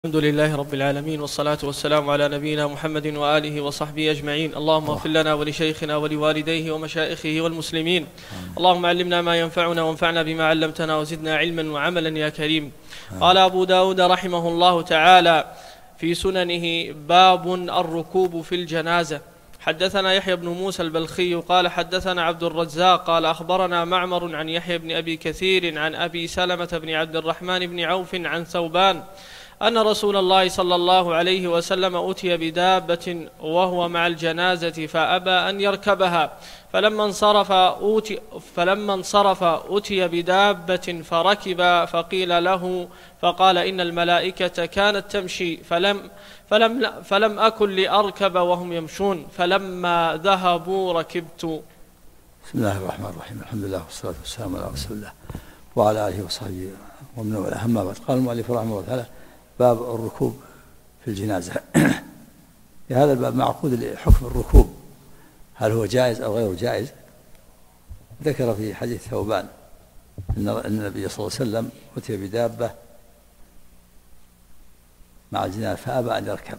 الحمد لله رب العالمين، والصلاة والسلام على نبينا محمد وآله وصحبه أجمعين. اللهم اغفر لنا ولشيخنا ولوالديه ومشائخه والمسلمين. اللهم علمنا ما ينفعنا وانفعنا بما علمتنا وزدنا علما وعملا يا كريم. قال أبو داود رحمه الله تعالى في سننه: باب الركوب في الجنازة. حدثنا يحيى بن موسى البلخي قال حدثنا عبد الرزاق قال أخبرنا معمر عن يحيى بن أبي كثير عن أبي سلمة بن عبد الرحمن بن عوف عن ثوبان أن رسول الله صلى الله عليه وسلم أتي بدابة وهو مع الجنازة فأبى أن يركبها، فلما انصرف أتي بدابة فركب، فقيل له فقال: إن الملائكة كانت تمشي فلم أكن لأركب وهم يمشون، فلما ذهبوا ركبت. بسم الله الرحمن الرحيم. الحمد لله والصلاة والسلام على رسول الله وعلى آله وصحبه ومن والاه. أما بعد، قال المؤلف رحمه الله تعالى: باب الركوب في الجنازة. في هذا الباب معقود لحكم الركوب، هل هو جائز أو غير جائز. ذكر في حديث ثوبان أن النبي صلى الله عليه وسلم أتي بدابة مع الجنازة فأبى أن يركب،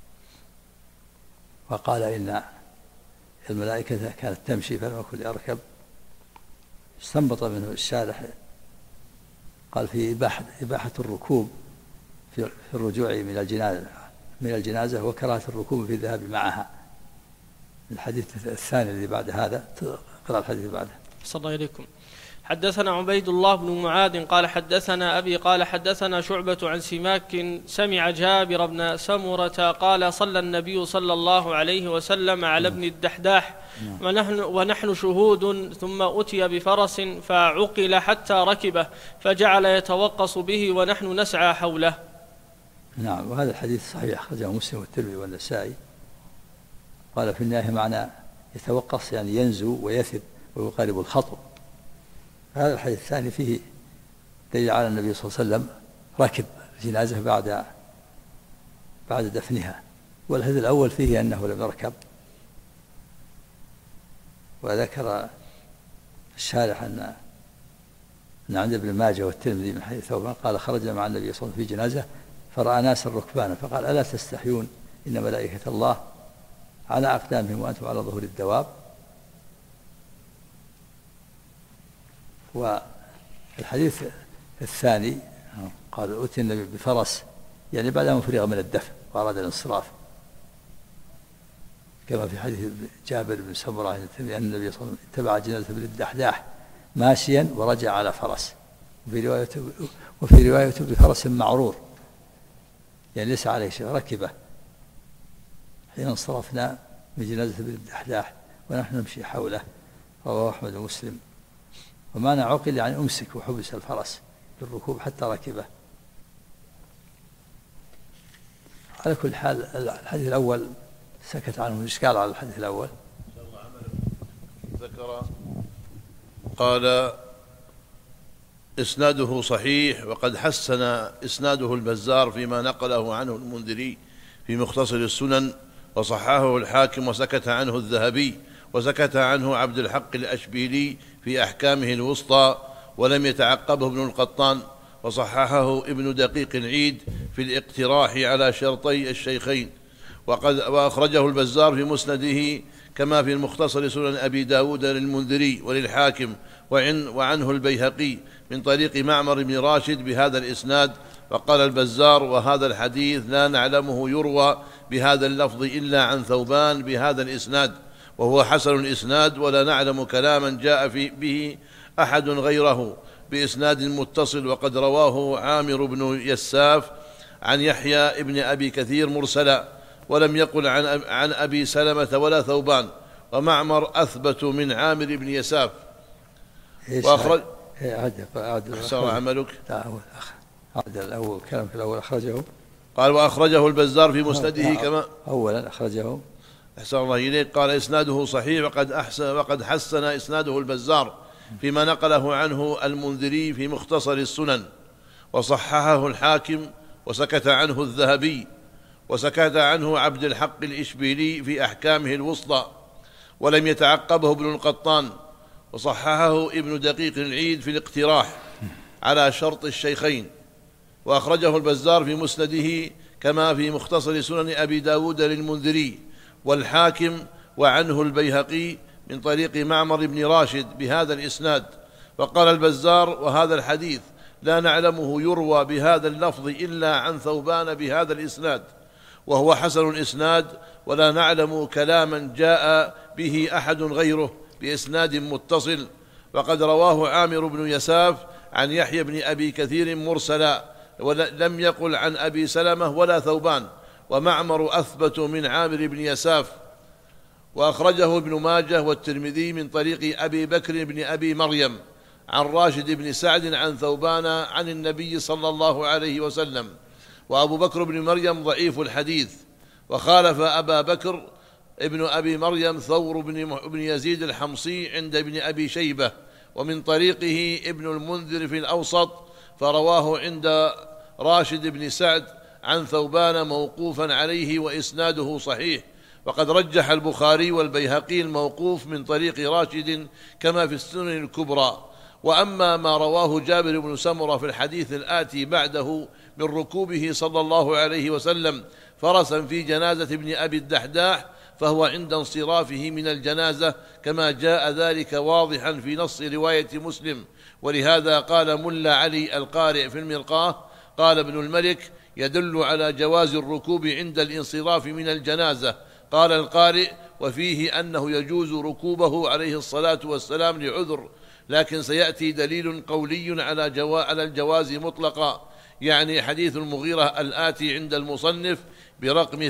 وقال: إن الملائكة كانت تمشي فلم أكن لأركب. استنبط منه الشارح، قال: في إباحة الركوب في الرجوع من الجنازة وكراهة الركوب في الذهاب معها. الحديث الثاني الذي بعد هذا، قرأ الحديث اللي بعده. صلى الله عليكم. حدثنا عبيد الله بن معاذ قال حدثنا أبي قال حدثنا شعبة عن سماك سمع جابر بن سمرة قال: صلى النبي صلى الله عليه وسلم على ابن الدحداح ونحن شهود، ثم أتي بفرس فعقل حتى ركبه، فجعل يتوقص به ونحن نسعى حوله. نعم، وهذا الحديث صحيح، أخرجه مسلم والترمذي والنسائي. قال في النهاية معنى يتوقص يعني ينزو ويثب ويقارب الخطو. هذا الحديث الثاني فيه دليل على النبي صلى الله عليه وسلم ركب الجنازة بعد دفنها، والحديث الأول فيه أنه لم يركب. وذكر الشارح أن عند ابن ماجه والترمذي من حديث ثوبان قال: خرجنا مع النبي صلى الله عليه وسلم في جنازة فرأى ناسا ركبانا فقال: ألا تستحيون إن ملائكة الله على أقدامهم وأنتم على ظهور الدواب. والحديث الثاني قال: أتي النبي بفرس، يعني بعدما فرغ من الدفن وأراد الانصراف، كما في حديث جابر بن سمرة أن النبي صلى الله عليه وسلم اتبع جنازة ابن الدحداح ماشيا ورجع على فرس، وفي رواية بفرس معرور، يعني ليس عليه شيء، ركبه حين انصرفنا من جنازة ابن الدحداح ونحن نمشي حوله. رواه أحمد ومسلم. ومعنى عقل يعني أمسك وحبس الفرس بالركوب حتى ركبه. على كل حال الحديث الأول سكت عنه الإشكال على الحديث الأول. ذكر قال: إسناده صحيح، وقد حسن إسناده البزار فيما نقله عنه المنذري في مختصر السنن، وصححه الحاكم، وسكت عنه الذهبي، وسكت عنه عبد الحق الأشبيلي في أحكامه الوسطى، ولم يتعقبه ابن القطان، وصححه ابن دقيق العيد في الاقتراح على شرطي الشيخين، وأخرجه البزار في مسنده كما في المختصر سنن أبي داود للمنذري وللحاكم، وعنه البيهقي من طريق معمر بن راشد بهذا الإسناد. وقال البزار: وهذا الحديث لا نعلمه يروى بهذا اللفظ إلا عن ثوبان بهذا الإسناد، وهو حسن الإسناد، ولا نعلم كلاما جاء به أحد غيره بإسناد متصل. وقد رواه عامر بن يساف عن يحيى ابن أبي كثير مرسلا، ولم يقل عن أبي سلمة ولا ثوبان، ومعمر أثبت من عامر بن يساف. وأخرج أحسن عملك. الأول كلام في الأول أخرجه، قال: وأخرجه البزار في مسنده كما أولا أخرجه. أحسن الله إليك. قال: إسناده صحيح، وقد حسن إسناده البزار فيما نقله عنه المنذري في مختصر السنن، وصححه الحاكم، وسكت عنه الذهبي، وسكت عنه عبد الحق الإشبيلي في أحكامه الوسطى، ولم يتعقبه ابن القطان، وصححه ابن دقيق العيد في الاقتراح على شرط الشيخين، وأخرجه البزار في مسنده كما في مختصر سنن أبي داود للمنذري والحاكم وعنه البيهقي من طريق معمر بن راشد بهذا الإسناد. وقال البزار: وهذا الحديث لا نعلمه يروى بهذا اللفظ إلا عن ثوبان بهذا الإسناد، وهو حسن الإسناد، ولا نعلم كلاما جاء به أحد غيره بإسناد متصل. وقد رواه عامر بن يساف عن يحيى بن أبي كثير مرسلا، ولم يقل عن أبي سلمة ولا ثوبان، ومعمر أثبت من عامر بن يساف. وأخرجه ابن ماجه والترمذي من طريق أبي بكر بن أبي مريم عن راشد بن سعد عن ثوبان عن النبي صلى الله عليه وسلم. وأبو بكر بن مريم ضعيف الحديث، وخالف أبا بكر ابن أبي مريم ثور بن يزيد الحمصي عند ابن أبي شيبة، ومن طريقه ابن المنذر في الأوسط، فرواه عند راشد بن سعد عن ثوبان موقوفا عليه وإسناده صحيح. وقد رجح البخاري والبيهقي الموقوف من طريق راشد كما في السنن الكبرى. وأما ما رواه جابر بن سمرة في الحديث الآتي بعده من ركوبه صلى الله عليه وسلم فرسا في جنازة ابن أبي الدحداح، فهو عند انصرافه من الجنازة، كما جاء ذلك واضحا في نص رواية مسلم. ولهذا قال ملا علي القارئ في المرقاة: قال ابن الملك: يدل على جواز الركوب عند الانصراف من الجنازة. قال القارئ: وفيه أنه يجوز ركوبه عليه الصلاة والسلام لعذر، لكن سيأتي دليل قولي على الجواز مطلقا، يعني حديث المغيرة الآتي عند المصنف برقم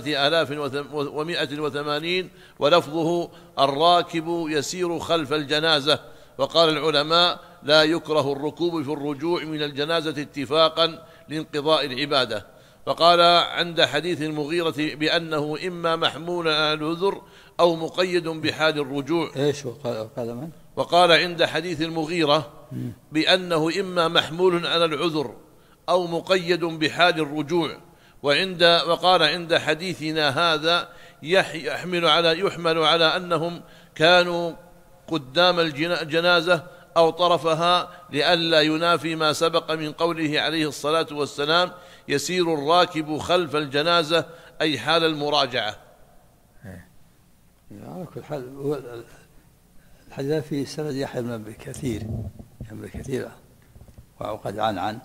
3180، ولفظه: الراكب يسير خلف الجنازة. وقال العلماء: لا يكره الركوب في الرجوع من الجنازة اتفاقا لانقضاء العبادة. وقال عند حديث المغيرة بأنه إما محمول على العذر أو مقيد بحال الرجوع. إيش وقال من؟ وقال عند حديث المغيرة بأنه إما محمول على العذر أو مقيد بحال الرجوع. وقال عند حديثنا هذا يحمل على أنهم كانوا قدام الجنازة أو طرفها، لئلا ينافي ما سبق من قوله عليه الصلاة والسلام: يسير الراكب خلف الجنازة، أي حال المراجعة. على كل حال الحديث في سند يحيى بن أبي كثير وقد عن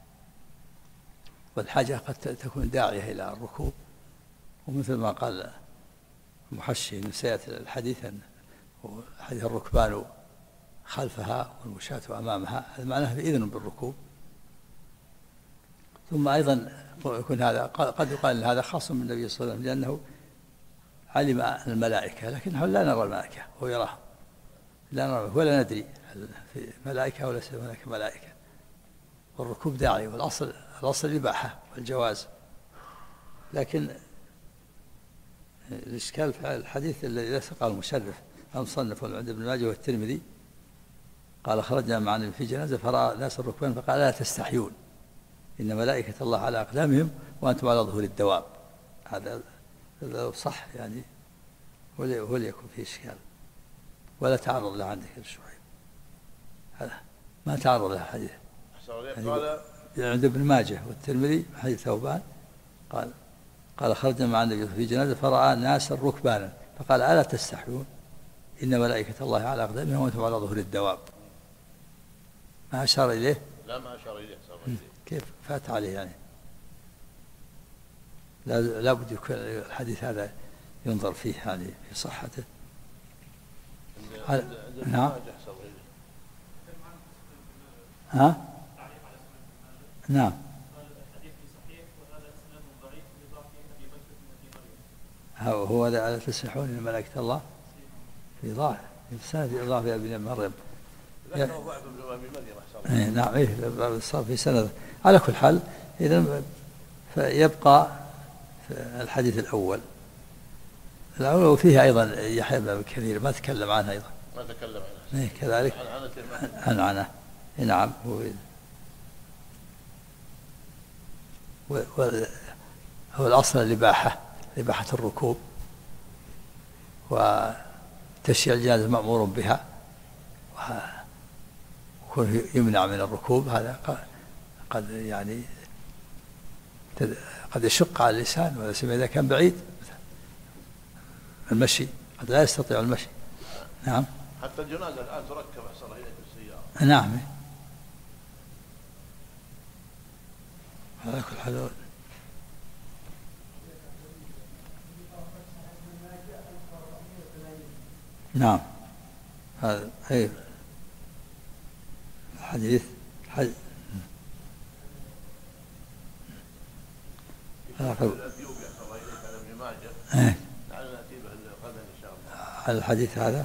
والحاجة قد تكون داعية إلى الركوب، ومثل ما قال المحشي إن سيأتي الحديث حديث الركبان خلفها والمشاة أمامها، هذا معناه بإذن بالركوب. ثم أيضا يكون هذا قد يقال أن هذا خاص من النبي صلى الله عليه وسلم، لأنه علم الملائكة، لكنه لا نرى الملائكة، هو يراهم لا نرى ولا ندري هل في ملائكة ولا هناك ملائكة. والركوب داعي، والأصل الإباحة والجواز. لكن الإشكال في الحديث الذي ليس قال المشرف المصنف عند ابن ماجه والترمذي، قال: خرجنا مع النبي في جنازة فرأى ناس الركبان فقال: لا تستحيون، إن ملائكة الله على أقدامهم وأنتم على ظهور الدواب. هذا لو صح يعني وليكن فيه إشكال، ولا تعرض له عندك الشعيب، هذا ما تعرض له الحديث. قال عند ابن ماجه والترمذي حديث ثوبان قال: خرجنا مع النبي في جنازة فرأى ناس ركبانا فقال: ألا تستحيون، إن ملائكة الله على أقدامهم وأنتم على ظهور الدواب. ما أشار إليه؟ لا، ما أشار إليه. كيف فات عليه يعني؟ لا بد يكون الحديث هذا ينظر فيه يعني في صحته. نعم. ها؟ نعم. هو هذا: ألا تستحيون إن ملائكة الله في ضعف في سند ضعف أبي مريم. لكنه ضعف ابن أبي مريم. نعم، صار في سند. على كل حال إذن فيبقى الحديث الأول، وفيه أيضا يحيى بن كثير ما تكلم عنه أيضا. ما تكلم عنه. كذلك عنه. نعم. هو الأصل الإباحة الركوب، وتشييع الجنازة مأمور بها، ويكون يمنع من الركوب. هذا قد يعني قد يشق على اللسان، ولا سيما إذا كان بعيد المشي، قد لا يستطيع المشي. نعم. حتى الجنازة الآن تركب أحسن إليك بالسيارة. نعم. على كل حال. نعم. هذا أي الحديث على الحديث هذا.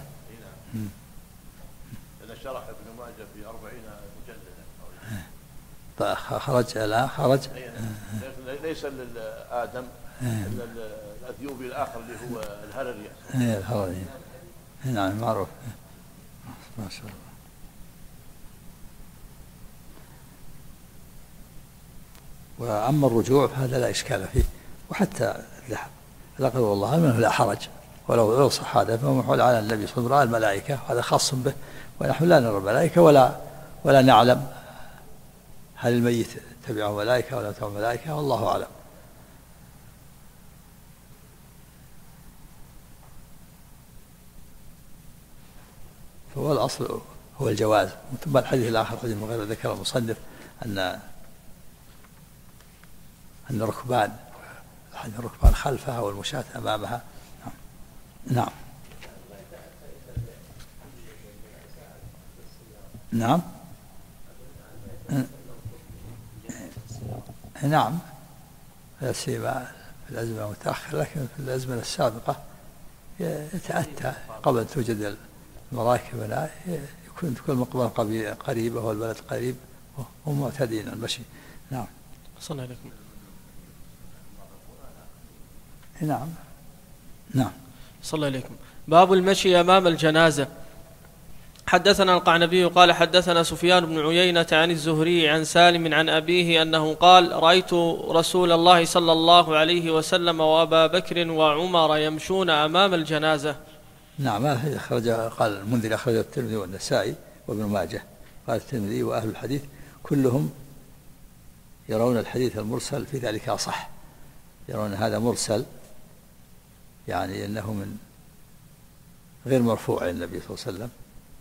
إذا شرح ابن ماجه في 40 مجلدا. خرج الآن خرج. ليس للآدم إلا الأثيوبي الآخر اللي هو الهرري. الهرري. نعم معروف. ما شاء الله. وأما الرجوع فهذا لا إشكال فيه، وحتى الذهب لا قدر الله منه لا حرج، ولو صح هذا فهو محول على النبي صلى الله عليه وسلم الملائكة، وهذا خاص به، ونحن لا نرى الملائكة ولا نعلم هل الميت تبعه ملائكة ولا تبعه ملائكة، والله أعلم. فهو الأصل هو الجواز. ثم الحديث الآخر حديث من غير ذكر المصنف أن الركبان خلفها والمشاة أمامها. نعم. نعم. نعم. لا سيما في الأزمة المتأخرة، لكن في الأزمة السابقة يتأتى قبل أن توجد المراكب تكون المقبرة قريبة والبلد قريب وهم معتادين المشي. نعم. صلى الله عليكم. نعم. نعم. صلى الله عليكم. باب المشي أمام الجنازة. حدثنا القعنبي قال حدثنا سفيان بن عيينة عن الزهري عن سالم عن أبيه أنه قال: رأيت رسول الله صلى الله عليه وسلم وأبا بكر وعمر يمشون أمام الجنازة. نعم. قال المنذر أخرج الترمذي والنسائي وابن ماجه. قال الترمذي وأهل الحديث كلهم يرون الحديث المرسل في ذلك أصح، يرون هذا مرسل، يعني أنه من غير مرفوع عن النبي صلى الله عليه وسلم.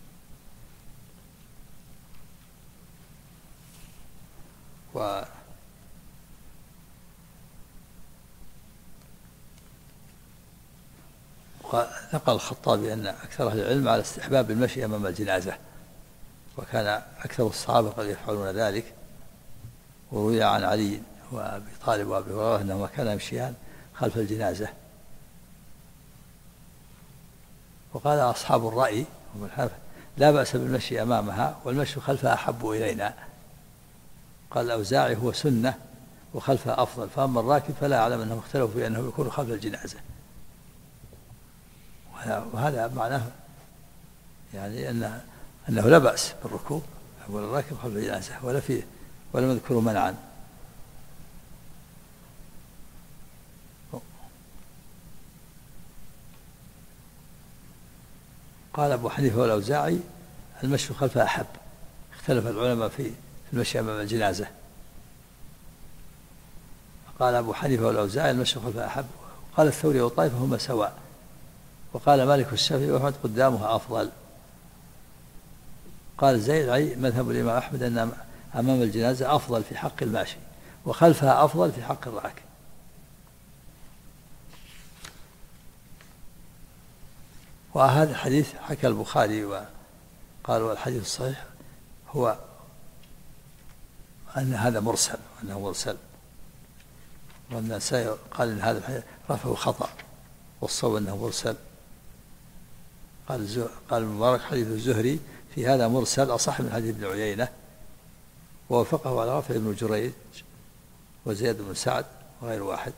ونقل الخطابي أن أكثر أهل العلم على استحباب المشي أمام الجنازة، وكان أكثر الصحابة قد يفعلون ذلك. وروي عن علي وأبي طالب وأبي هريرة أنهما كانا يمشيان خلف الجنازة. وقال أصحاب الرأي لا بأس بالمشي أمامها، والمشي خلفها أحب إلينا. قال الأوزاعي هو سنة وخلفها أفضل، فأما الراكب فلا أعلم أنهم اختلفوا في أنه يكون خلف الجنازة. وهذا معناه يعني أنه لا بأس بالركوب والراكب خلف الجنازة، ولم يذكروا منعا. قال أبو حنيفة والأوزاعي المشي خلفها أحب. اختلف العلماء في المشي أمام الجنازة. قال أبو حنيفة والأوزاعي المشي خلفها أحب. قال الثوري والطائفة هما سواء. وقال مالك والشافعي وأحمد قدامها أفضل. قال الزيدعي مذهب الإمام أحمد أن أمام الجنازة أفضل في حق الماشي، وخلفها أفضل في حق الراكب. وهذا الحديث حكى البخاري وقالوا الحديث الصحيح هو أن هذا مرسل، وأنه مرسل. والنسائي قال إن هذا الحديث رفعه خطأ، والصواب أنه مرسل. قال المبارك حديث الزهري في هذا مرسل أصح من حديث ابن عيينة، ووافقه على رفع ابن جريج وزيد بن سعد وغير واحد.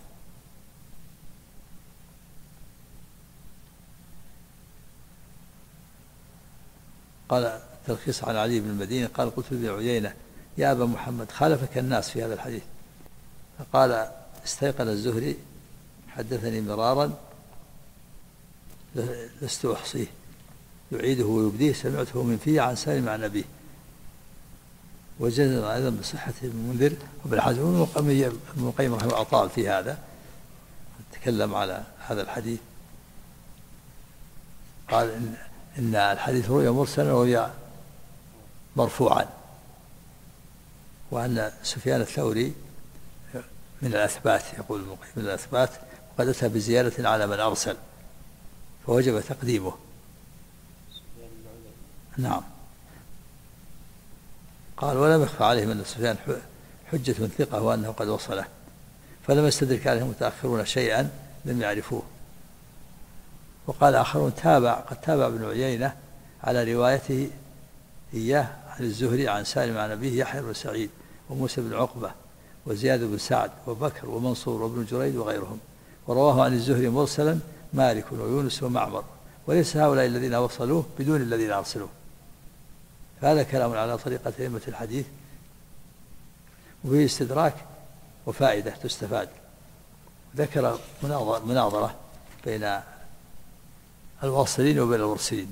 قال تلخيص عن علي بن المديني قال قلت لابن عيينة يا أبا محمد خالفك الناس في هذا الحديث، فقال استيقن الزهري حدثني مرارا لست أحصيه يعيده ويبديه سمعته من فيه عن سالم عن أبيه. وجزم أيضا بصحة المنذر وابن حزم. ابن القيم رحمه الله أطال في هذا، تكلم على هذا الحديث، قال إن الحديث رؤيا مرسلا ورؤيا مرفوعا، وأن سفيان الثوري من الأثبات، يقول ابن القيم من الأثبات، وقد أتى بزيادة على من أرسل فوجب تقديمه. نعم. قال ولم يخفى عليهم أن سفيان حجة ثقة وأنه قد وصله، فلم يستدرك عليهم المتأخرون شيئا لم يعرفوه. وقال آخرون قد تابع ابن عيينة على روايته إياه عن الزهري عن سالم عن أبيه يحيى بن سعيد وموسى بن عقبة وزياد بن سعد وبكر ومنصور وابن جريد وغيرهم، ورواه عن الزهري مرسلا مالك ويونس ومعمر، وليس هؤلاء الذين وصلوه بدون الذين أرسلوه. فهذا كلام على طريقة أئمة الحديث، وفيه استدراك وفائدة تستفاد. ذكر مناظرة بين الواصلين وبين المرسلين.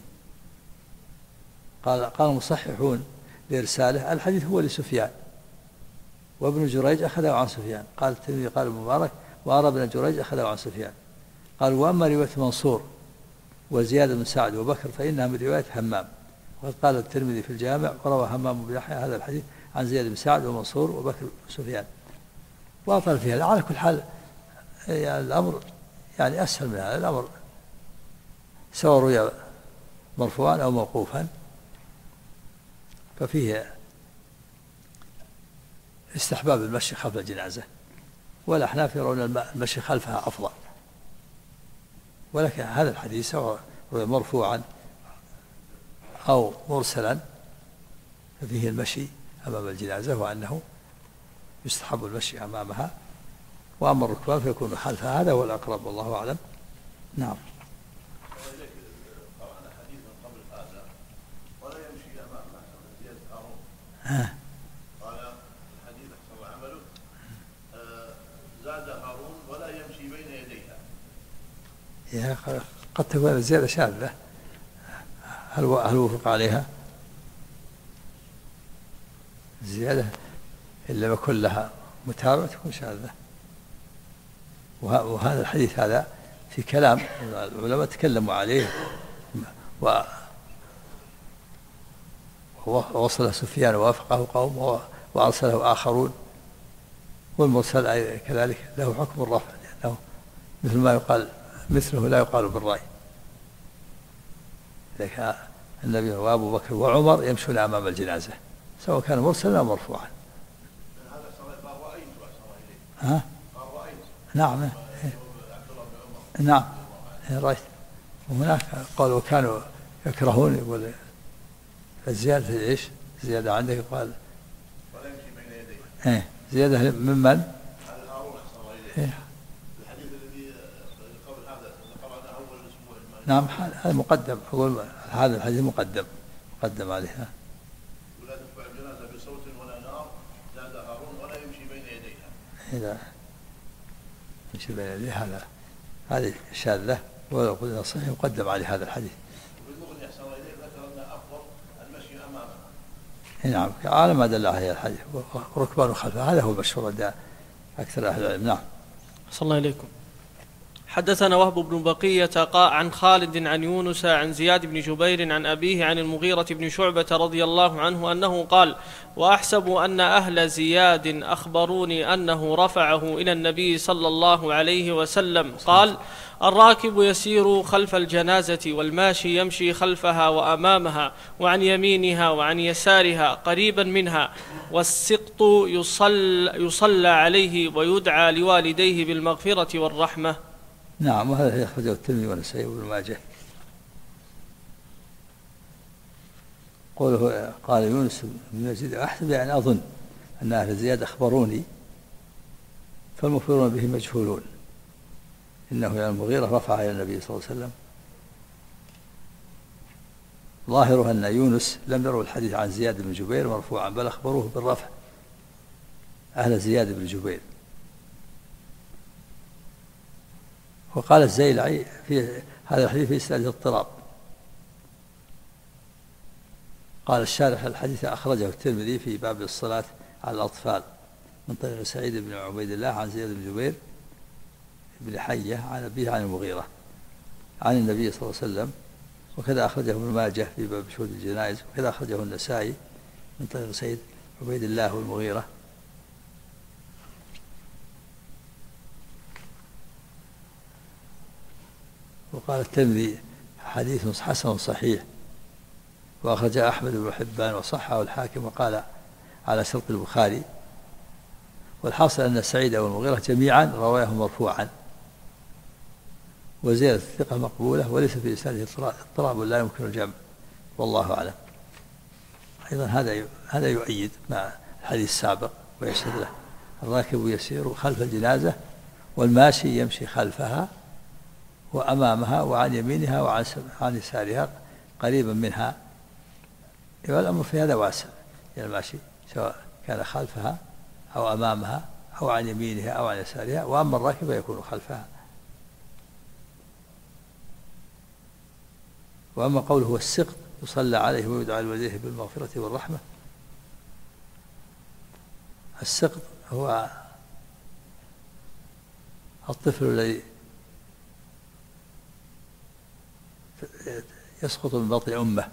قال المصححون لإرساله الحديث هو لسفيان، وابن جريج أخذه عن سفيان. قال الترمذي قال المبارك وأرى ابن جريج أخذه عن سفيان. قال وأما رواية منصور وزياد بن سعد وبكر فإنها من رواية همام. وقد قال الترمذي في الجامع وروى همام بن يحيى هذا الحديث عن زياد بن سعد ومنصور وبكر وسفيان، وأطل فيها. على كل حال يعني الأمر يعني أسهل من هذا الأمر، سواء روي مرفوعا أو موقوفا، ففيه استحباب المشي خلف الجنازة، والأحناف يرون المشي خلفها أفضل. ولكن هذا الحديث سواء روي مرفوعا أو مرسلا ففيه المشي أمام الجنازة، وأنه يستحب المشي أمامها، وأما الركبان فيكون خلفها. هذا هو الأقرب والله أعلم. نعم. قرأنا حديثا قبل هذا ولا يمشي أمامه زيادة هارون. قال الحديث أحسن عمله زاد هارون ولا يمشي بين يديها. قد تكون الزيادة شاذة، هل وفق عليها زيادة إلا بكل لها متابعة تكون شاذة. وهذا الحديث هذا في كلام العلماء تكلموا عليه، ووصل سفيان ووافقه قوم وأرسله آخرون. والمرسل كذلك له حكم الرفع، لأنه مثل ما يقال مثله لا يقال بالرأي. لكن النبي وأبو بكر وعمر يمشون أمام الجنازة سواء كان مرسلا أو مرفوعا. نعم. نعم رأيت. وهناك قالوا كانوا يكرهون، يقول الزيادة إيش؟ زيادة عندك قال ولا يمشي بين يديه. زيادة ممن؟ هذا هارون أحسن إليه. الحديث الذي قبل هذا قرأناه أول الأسبوع الماضي. نعم هذا مقدم، أقول هذا الحديث مقدم عليه. ولا تتبع الجنازة بصوت ولا نار زاد هارون ولا يمشي بين يديها. إذا يمشي بين يديها هذه شاذة، ولو قلنا صحيح يقدم عليه هذا الحديث. وبالمغني أحسن إليه ذكر أن أفضل المشي أمامها. نعم على ما دل عليه الحديث، وركبان خلفه هذا هو المشهور عند أكثر أهل العلم. نعم. صلى الله عليكم. حدثنا وهب بن بقية عن خالد عن يونس عن زياد بن جبير عن أبيه عن المغيرة بن شعبة رضي الله عنه أنه قال وأحسب أن أهل زياد أخبروني أنه رفعه إلى النبي صلى الله عليه وسلم قال الراكب يسير خلف الجنازة والماشي يمشي خلفها وأمامها وعن يمينها وعن يسارها قريبا منها، والسقط يصلى عليه ويدعى لوالديه بالمغفرة والرحمة. نعم. وهذا يخرجه الترمذي والنسائي وابن ماجه. قال يونس بن يزيد أحسب يعني أظن أن أهل زياد أخبروني، فالمخبرون به مجهولون، إنه يعني المغيرة رفع إلى النبي صلى الله عليه وسلم. ظاهره أن يونس لم يروا الحديث عن زياد بن جبير مرفوعا، بل أخبروه بالرفع أهل زياد بن جبير. وقال الزيلعي في هذا الحديث في إسناده اضطراب، قال الشارح الحديث أخرجه الترمذي في باب الصلاة على الأطفال من طريق سعيد بن عبيد الله عن زياد بن جبير بن حية عن أبيه عن المغيرة عن النبي صلى الله عليه وسلم، وكذا أخرجه ابن ماجه في باب شهود الجنائز، وكذا أخرجه النسائي من طريق سعيد عبيد الله والمغيرة. وقال الترمذي حديث حسن صحيح، وأخرج أحمد بن حبان وصححه الحاكم وقال على شرط البخاري. والحاصل أن سعيد والمغيرة جميعا رواه مرفوعا، وزيادة الثقة مقبولة وليس في إسناده اضطراب لا يمكن الجمع، والله أعلم. أيضا هذا يؤيد مع الحديث السابق ويشهد له. الراكب يسير خلف الجنازة والماشي يمشي خلفها وأمامها وعن يمينها وعن يسارها قريبا منها. والأمر في هذا واسع، يعني الماشي سواء كان خلفها أو أمامها أو عن يمينها أو عن يسارها، وأما الراكب يكون خلفها. وأما قوله هو السقط يصلى عليه ويدعى لوالديه بالمغفرة والرحمة، السقط هو الطفل الذي يسقط من بطن أمه،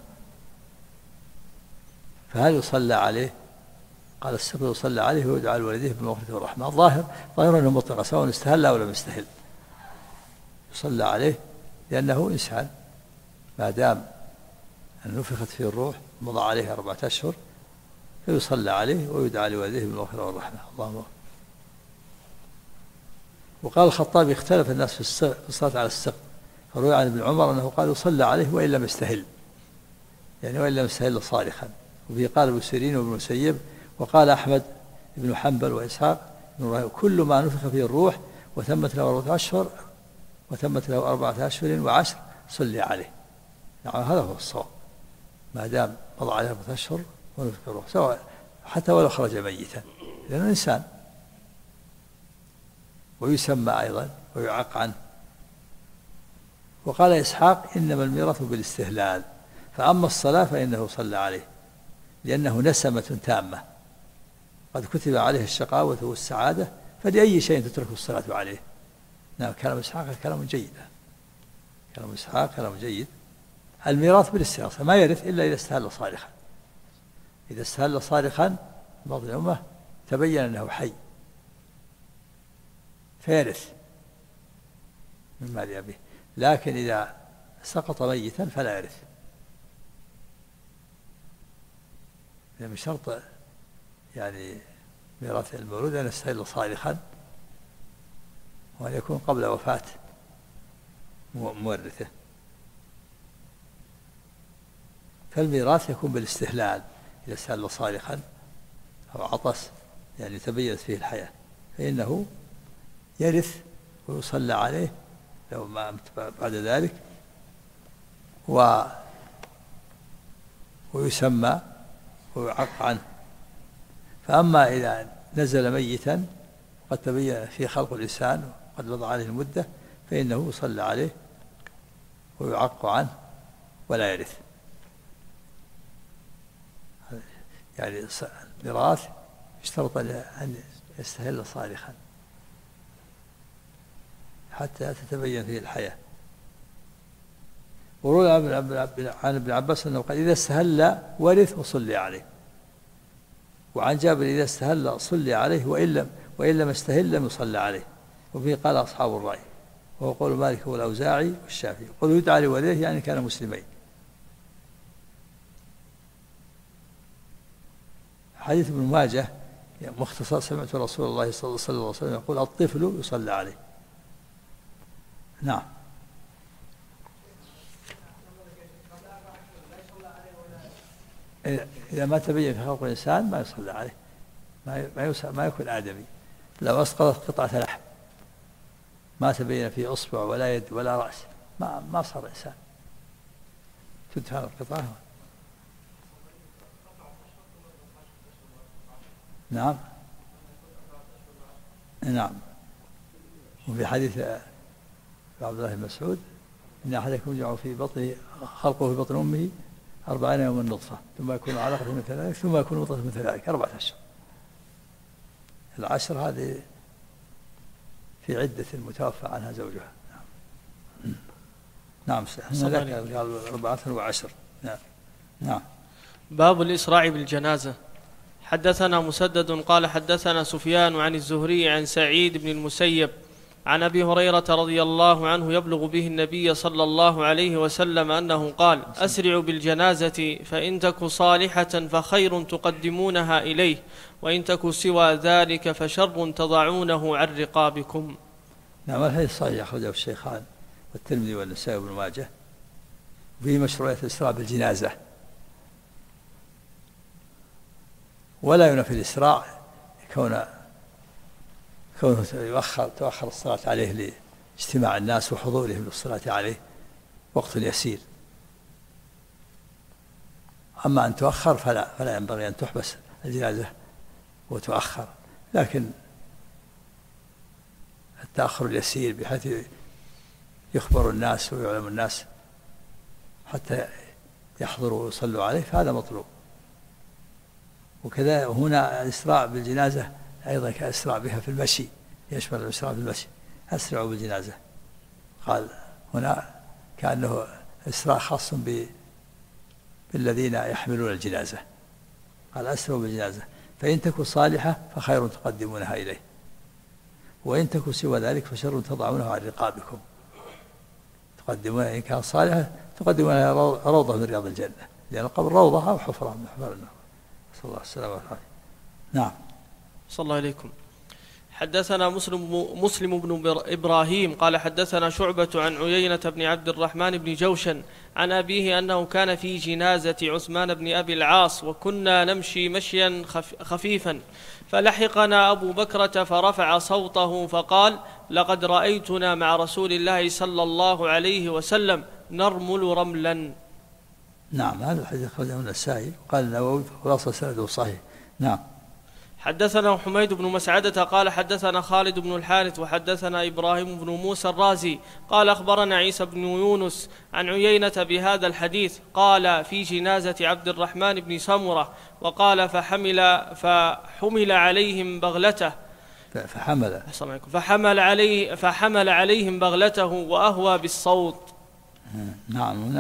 فهل يصلى عليه؟ قال السقط يصلى عليه ويدعى لوالديه بالمغفرة والرحمة. الظاهر أنه مطلق سواء استهل أو لم يستهل، يصلى عليه لأنه إنسان ما دام أن نفخت فيه الروح مضى عليه 4 أشهر، فيصلى عليه ويدعى لوالديه بالمغفرة والرحمة. اللهم أكبر. وقال الخطابي اختلف الناس في الصلاة على السقط، فروي عن ابن عمر أنه قال يصلى عليه وإن لم يستهل، يعني وإن لم يستهل صارخا. وفي قال ابن سيرين وابن مسيب وقال أحمد بن حنبل وإسحاق كل ما نفخ فيه الروح وتمت له 4 أشهر وتمت له 4 أشهر و10 صلي عليه. يعني هذا هو الصواب، ما دام مضى عليه 4 أشهر ونفخ الروح، سواء حتى ولو خرج ميتا، لأنه إنسان. ويسمى أيضا ويعق عنه. وقال إسحاق إنما الميراث بالاستهلال، فأما الصلاة فإنه صلى عليه لأنه نسمة تامة قد كتب عليه الشقاوة والسعادة، فلأي شيء تترك الصلاة عليه. نعم، كلام إسحاق كلام جيد، كلام إسحاق كلام جيد. الميراث بالاستئناس، ما يرث إلا إذا استهل صارخا. إذا استهل صارخا بعض الأمة تبين أنه حي فيرث من مال أبيه، لكن إذا سقط ميتا فلا يرث. من شرط يعني ميراث المولود أن يستهل صارخا وأن يكون قبل وفاة مورثه. فالميراث يكون بالاستهلال، إذا استهل صارخا أو عطس يعني تبينت فيه الحياة فإنه يرث ويصلى عليه لو ما بعد ذلك، ويسمى ويعق عنه. فأما إذا نزل ميتا قد تبين فيه خلق الإنسان وقد مضى عليه المدة فإنه يصلى عليه ويعق عنه ولا يرث. يعني الميراث يشترط أن يستهل صارخا حتى تتبين فيه الحياة. وروي عن ابن عباس أنه قال إذا استهل ورث وصلي عليه، وعن جابر إذا استهل صلي عليه وإن لم يستهل لم يصلى عليه. وفيه قال أصحاب الرأي، وهو قول مالك والأوزاعي والشافعي. قالوا يدعى لوليه يعني كان مسلمين. حديث ابن ماجه مختصر سمعت رسول الله صلى الله عليه وسلم يقول الطفل يصلى عليه. نعم. إذا ما تبين في خلق الإنسان ما يصلى عليه، ما يكون آدمي. لو أسقطت قطعة لحم ما تبين فيه أصبع ولا يد ولا رأس ما صار إنسان، تدفع القطعة. نعم نعم. وفي حديث عبد الله بن مسعود إن أحدكم يجمع في بطنه خلقه في بطن أمه 40 يوما نطفة ثم يكون علقة مثل ذلك ثم يكون مضغة مثل ذلك 4 أشهر. العشر هذه في عدة المتوفى عنها زوجها. نعم قال 4 و10. نعم. باب الإسراع بالجنازة. حدثنا مسدد قال حدثنا سفيان عن الزهري عن سعيد بن المسيب عن أبي هريرة رضي الله عنه يبلغ به النبي صلى الله عليه وسلم أنه قال: أسرعوا بالجنازة فإن تك صالحة فخير تقدمونها إليه وإن تك سوى ذلك فشر تضعونه عن رقابكم. نعم. الحديث صحيح أخرجه الشيخان والترمذي والنسائي وابن ماجه فيه مشروعية الإسراع بالجنازة، ولا ينافي الإسراع كونه تؤخر الصلاة عليه لاجتماع الناس وحضورهم للصلاة عليه وقت يسير. أما أن تؤخر فلا ينبغي أن تحبس الجنازة وتؤخر، لكن التأخر اليسير بحيث يخبر الناس ويعلم الناس حتى يحضروا ويصلوا عليه فهذا مطلوب. وكذا هنا الإسراع بالجنازة أيضا كإسراع بها في المشي، يشمل الإسراع بالمشي. أسرعوا بالجنازة، قال هنا كأنه إسراع خاص بالذين يحملون الجنازة، قال أسرعوا بالجنازة فإن تكن صالحة فخير تقدمونها إليه وإن تكن سوى ذلك فشر تضعونه عن رقابكم. تقدمونها إن كان صالحة تقدمونها روضة من رياض الجنة، لأن القبر روضة أو حفرة من حفر النار. صلى الله عليه وسلم والعافية. نعم. صلى الله عليكم. حدثنا مسلم بن إبراهيم قال حدثنا شعبة عن عيينة بن عبد الرحمن بن جوشن عن أبيه أنه كان في جنازة عثمان بن أبي العاص وكنا نمشي مشيا خفيفا فلحقنا أبو بكرة فرفع صوته فقال: لقد رأيتنا مع رسول الله صلى الله عليه وسلم نرمل رملا. نعم. هذا الحديث أخرجه النسائي وقال النووي خلاصة سنده صحيح. نعم. حدثنا حميد بن مسعدة قال حدثنا خالد بن الحارث وحدثنا إبراهيم بن موسى الرازي قال أخبرنا عيسى بن يونس عن عيينة بهذا الحديث قال: في جنازة عبد الرحمن بن سمرة وقال فحمل عليهم بغلته فحمل عليهم بغلته وأهوى بالصوت. نعم.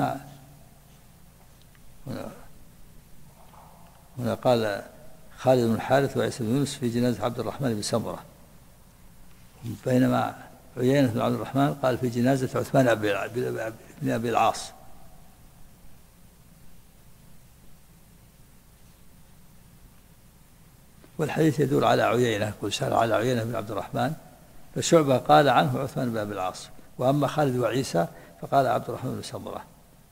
هنا قال خالد بن الحارث وعيسى بن يونس في جنازة عبد الرحمن بن سمرة، بينما عيينة بن عبد الرحمن قال في جنازة عثمان بن أبي العاص. والحديث يدور على عيينة، يقول سأل على عيينة بن عبد الرحمن، فشعبة قال عنه عثمان بن أبي العاص، وأما خالد وعيسى فقال عبد الرحمن بن سمرة.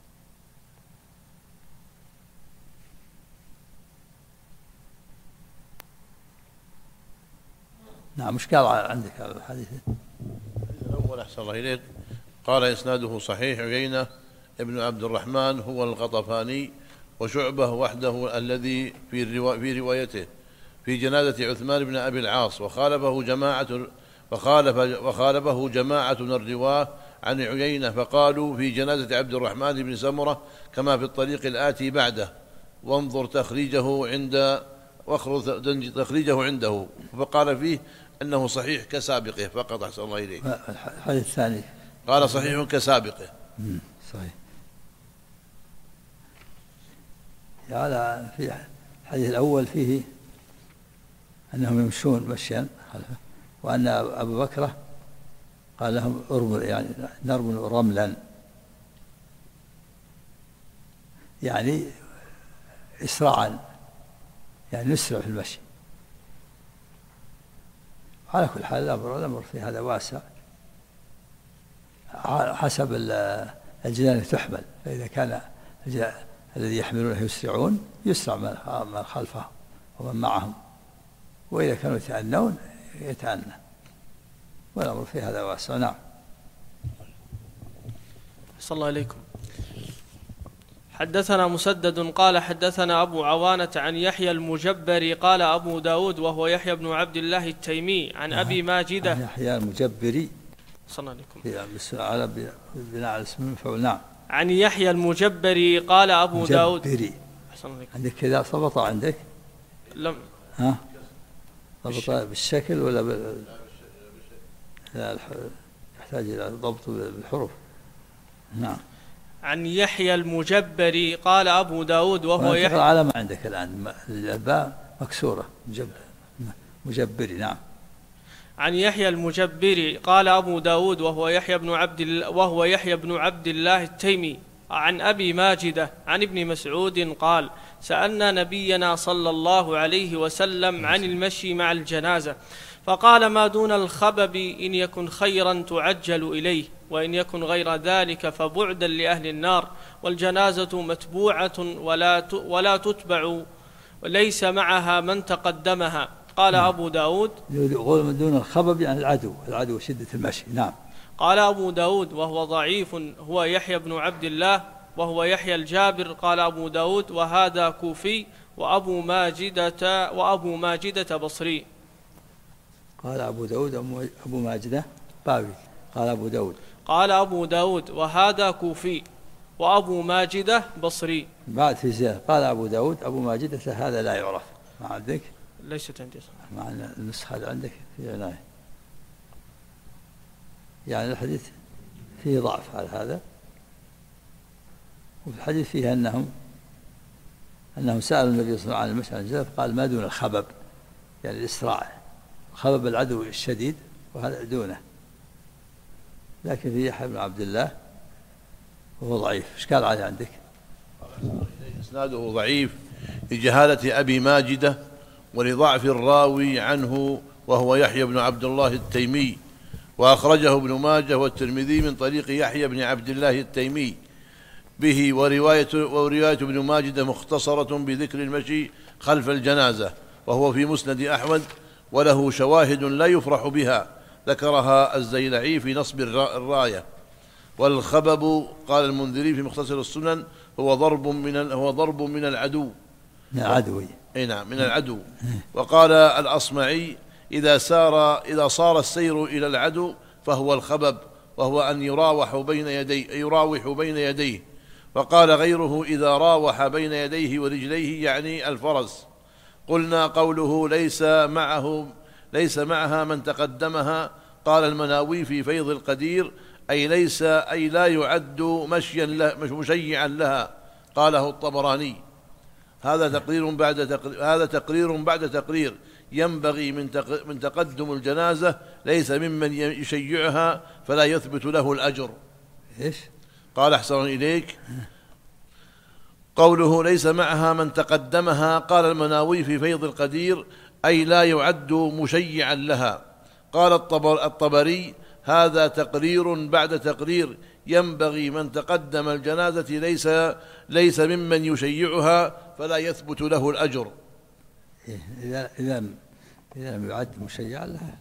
نعم. مش قال عندك الحديث الأول أحسن الله إليك. قال إسناده صحيح. عيينة ابن عبد الرحمن هو الغطفاني، وشعبة وحده الذي في روايته في جنازة عثمان بن أبي العاص، وخالفه جماعة من الرواة عن عيينة فقالوا في جنازة عبد الرحمن بن سمرة كما في الطريق الآتي بعده، وانظر تخريجه عنده، فقال فيه أنه صحيح كسابقه فقط. أحسن الله إليه. الحديث الثاني قال صحيح كسابقه. صحيح. يعني في الحديث الأول فيه أنهم يمشون مشيا خلفه، وأن أبو بكر قال لهم ارمل، يعني نرمل رملا، يعني إسراعا، يعني نسرع في المشي. على كل حال الأمر في هذا واسع حسب الجنان تحمل، فإذا كان الذي يحملونه يسرعون يسرع من خلفهم ومن معهم، وإذا كانوا يتأنون يتأنى، والأمر في هذا واسع. نعم. صلى الله عليكم. حدثنا مسدد قال حدثنا أبو عوانة عن يحيى المجبري قال أبو داود وهو يحيى بن عبد الله التيمي عن أبي ماجدة. يحيى المجبري صلى الله عليكم على بناء على اسم المفعول. نعم. عن يحيى المجبري قال أبو داود. مجبري عندك كذا ضبط عندك؟ لم. ها ضبط بالشكل ولا لا يحتاج إلى ضبط بالحروف. نعم. عن يحيى المجبري قال أبو داود وهو يحيى على ما عندك الآن الباء مكسورة مجبري. نعم. عن يحيى المجبري قال أبو داود وهو يحيى بن عبد الله التيمي عن أبي ماجدة عن ابن مسعود قال سألنا نبينا صلى الله عليه وسلم عن المشي مع الجنازة فقال ما دون الخبب إن يكن خيرا تعجل إليه وإن يكن غير ذلك فبعدا لأهل النار والجنازة متبوعة ولا تتبع وليس معها من تقدمها. قال أبو داود من دون الخبب يعني العدو شدة المشي. نعم. قال أبو داود وهو ضعيف هو يحيى بن عبد الله وهو يحيى الجابر. قال أبو داود وهذا كوفي وأبو ماجدة بصري. قال أبو داود أبو ماجدة باوي. قال أبو داود وهذا كوفي وأبو ماجدة بصري. بعد في زيادة قال أبو داود أبو ماجدة هذا لا يعرف. ما عندك؟ ليست عندي. مع النسخة اللي عندك في عناية يعني الحديث فيه ضعف على هذا. وفي الحديث فيه أنهم سألوا النبي صلى الله عليه وسلم عن المشي على الجنازة قال ما دون الخبب يعني الإسراع. خبب العدو الشديد وهذا دونه. لكن في يحيى بن عبد الله وهو ضعيف. إيش قال عليه عندك؟ إسناده ضعيف لجهالة أبي ماجدة ولضعف الراوي عنه وهو يحيى بن عبد الله التيمي وأخرجه ابن ماجه والترمذي من طريق يحيى بن عبد الله التيمي به ورواية ابن ماجه مختصرة بذكر المشي خلف الجنازة وهو في مسند أحمد وله شواهد لا يفرح بها ذكرها الزيلعي في نصب الراية. والخبب قال المنذري في مختصر السنن هو ضرب من العدو. من العدو. نعم من العدو. وقال الأصمعي إذا صار السير إلى العدو فهو الخبب وهو أن يراوح بين يديه. وقال غيره إذا راوح بين يديه ورجليه يعني الفرس. قلنا قوله ليس معها من تقدمها قال المناوي في فيض القدير أي لا يعد مشيعا لها. قاله الطبراني. هذا تقرير بعد تقرير. ينبغي من تقدم الجنازة ليس ممن يشيعها فلا يثبت له الأجر. إيش؟ قال أحسن إليك قوله ليس معها من تقدمها قال المناوي في فيض القدير أي لا يعد مشيعا لها. قال الطبري هذا تقرير بعد تقرير. ينبغي من تقدم الجنازة ليس ممن يشيعها فلا يثبت له الأجر. إذا لم يعد مشيعا لها.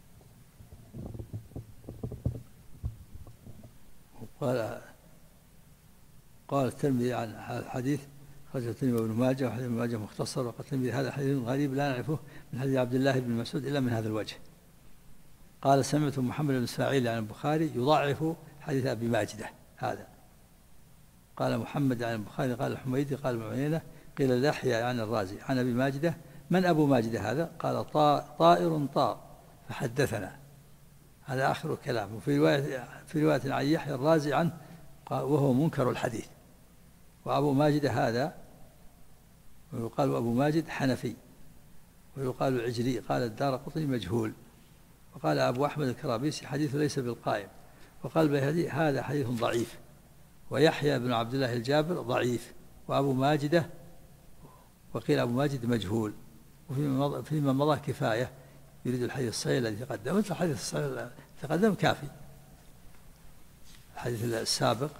قال الترمذي عن الحديث خرج الترمذي وابن ماجه وحديث ابن ماجه مختصر. وقال الترمذي هذا حديث غريب لا نعرفه من حديث عبد الله بن مسعود إلا من هذا الوجه. قال سمعت محمد بن إسماعيل عن البخاري يضاعف حديث أبي ماجدة هذا. قال محمد عن البخاري قال الحميدي قال ابن عيينة قيل ليحيى عن الرازي عن أبي ماجدة من أبو ماجدة هذا؟ قال طائر طار فحدثنا. هذا آخر الكلام. وفي رواية عن يحيى الرازي عنه وهو منكر الحديث. وأبو ماجدة هذا ويقال أبو ماجد حنفي ويقال العجلي. قال الدارقطني مجهول. وقال أبو أحمد الكرابيسي حديث ليس بالقائم. وقال البيهقي هذا حديث ضعيف. ويحيى بن عبد الله الجابر ضعيف. وأبو ماجدة وقيل أبو ماجد مجهول. وفيما مضى كفاية يريد الحديث الصحيح الذي تقدم. مثل الحديث الصحيح الذي تقدم كافي. الحديث السابق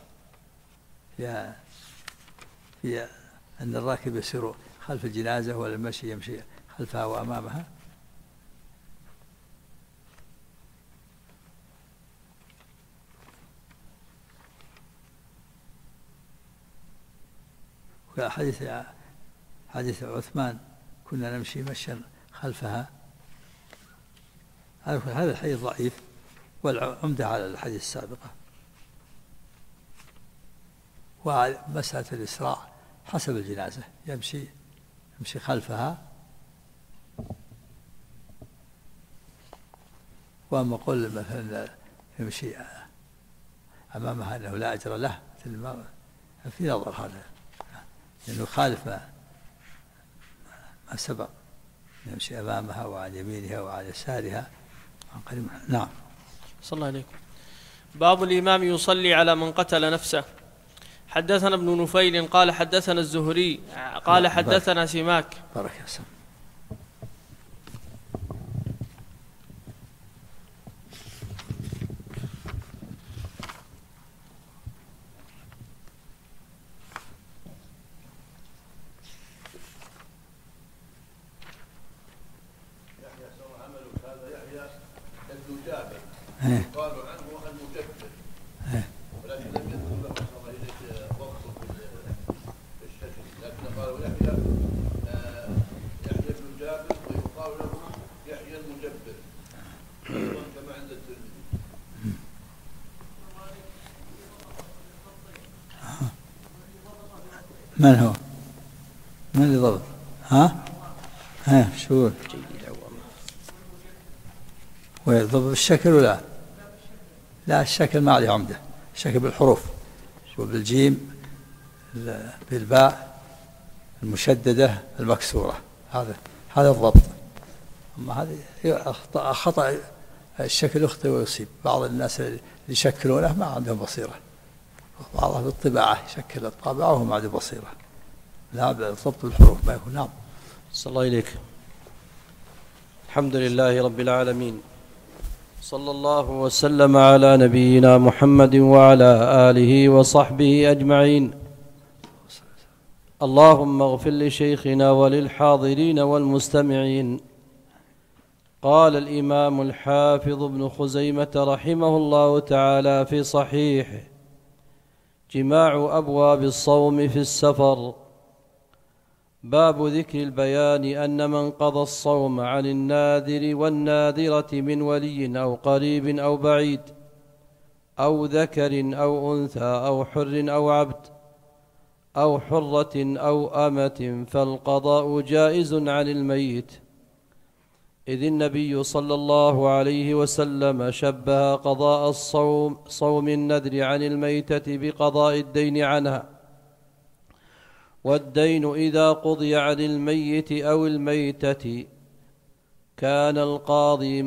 في أن الراكب يسير خلف الجنازة والمشي يمشي خلفها وأمامها. حديث عثمان كنا نمشي مشيا خلفها. هذا الحديث ضعيف والعمدة على الحديث السابقة. ومسألة الإسراع حسب الجنازة، يمشي خلفها. وأما قول مثلا يمشي أمامها أنه لا أجر له، في نظر هذا، لأنه خالف ما سبق، يمشي أمامها وعن يمينها وعن يسارها عن قريب. نعم. صلى الله عليكم. باب الإمام يصلي على من قتل نفسه. حدثنا ابن نفيل قال حدثنا الزهري قال حدثنا سماك. بارك الله. قالوا عنه المجبر، ولكن لم يذكر له صلى الله عليه وقته بالشكل، لكن قالوا يحيى بن جابر ويقال له يحيى المجبر كما عند الترمذي. من هو؟ من اللي ضبط؟ شو ويضبط بالشكل ولا لا؟ الشكل ما عليه عمده، الشكل بالحروف، شو بالجيم بالباء المشددة المكسورة، هذا الضبط. أما هذه خطأ الشكل يخطئ ويصيب. بعض الناس اللي يشكلونه ما عندهم بصيرة، بعضهم بالطباعة يشكل الطابعة وهو ما عنده بصيرة. لا، بالضبط بالحروف ما يكون. نعم. صلى الله عليك. الحمد لله رب العالمين، صلى الله وسلم على نبينا محمد وعلى آله وصحبه أجمعين. اللهم اغفر لشيخنا وللحاضرين والمستمعين. قال الإمام الحافظ ابن خزيمة رحمه الله تعالى في صحيحه: جماع أبواب الصوم في السفر. باب ذكر البيان أن من قضى الصوم عن الناذر والناذرة من ولي أو قريب أو بعيد أو ذكر أو أنثى أو حر أو عبد أو حرة أو أمة فالقضاء جائز عن الميت، إذ النبي صلى الله عليه وسلم شبه قضاء صوم النذر عن الميتة بقضاء الدين عنها، والدين إذا قضي عن الميت أو الميتة كان القاضي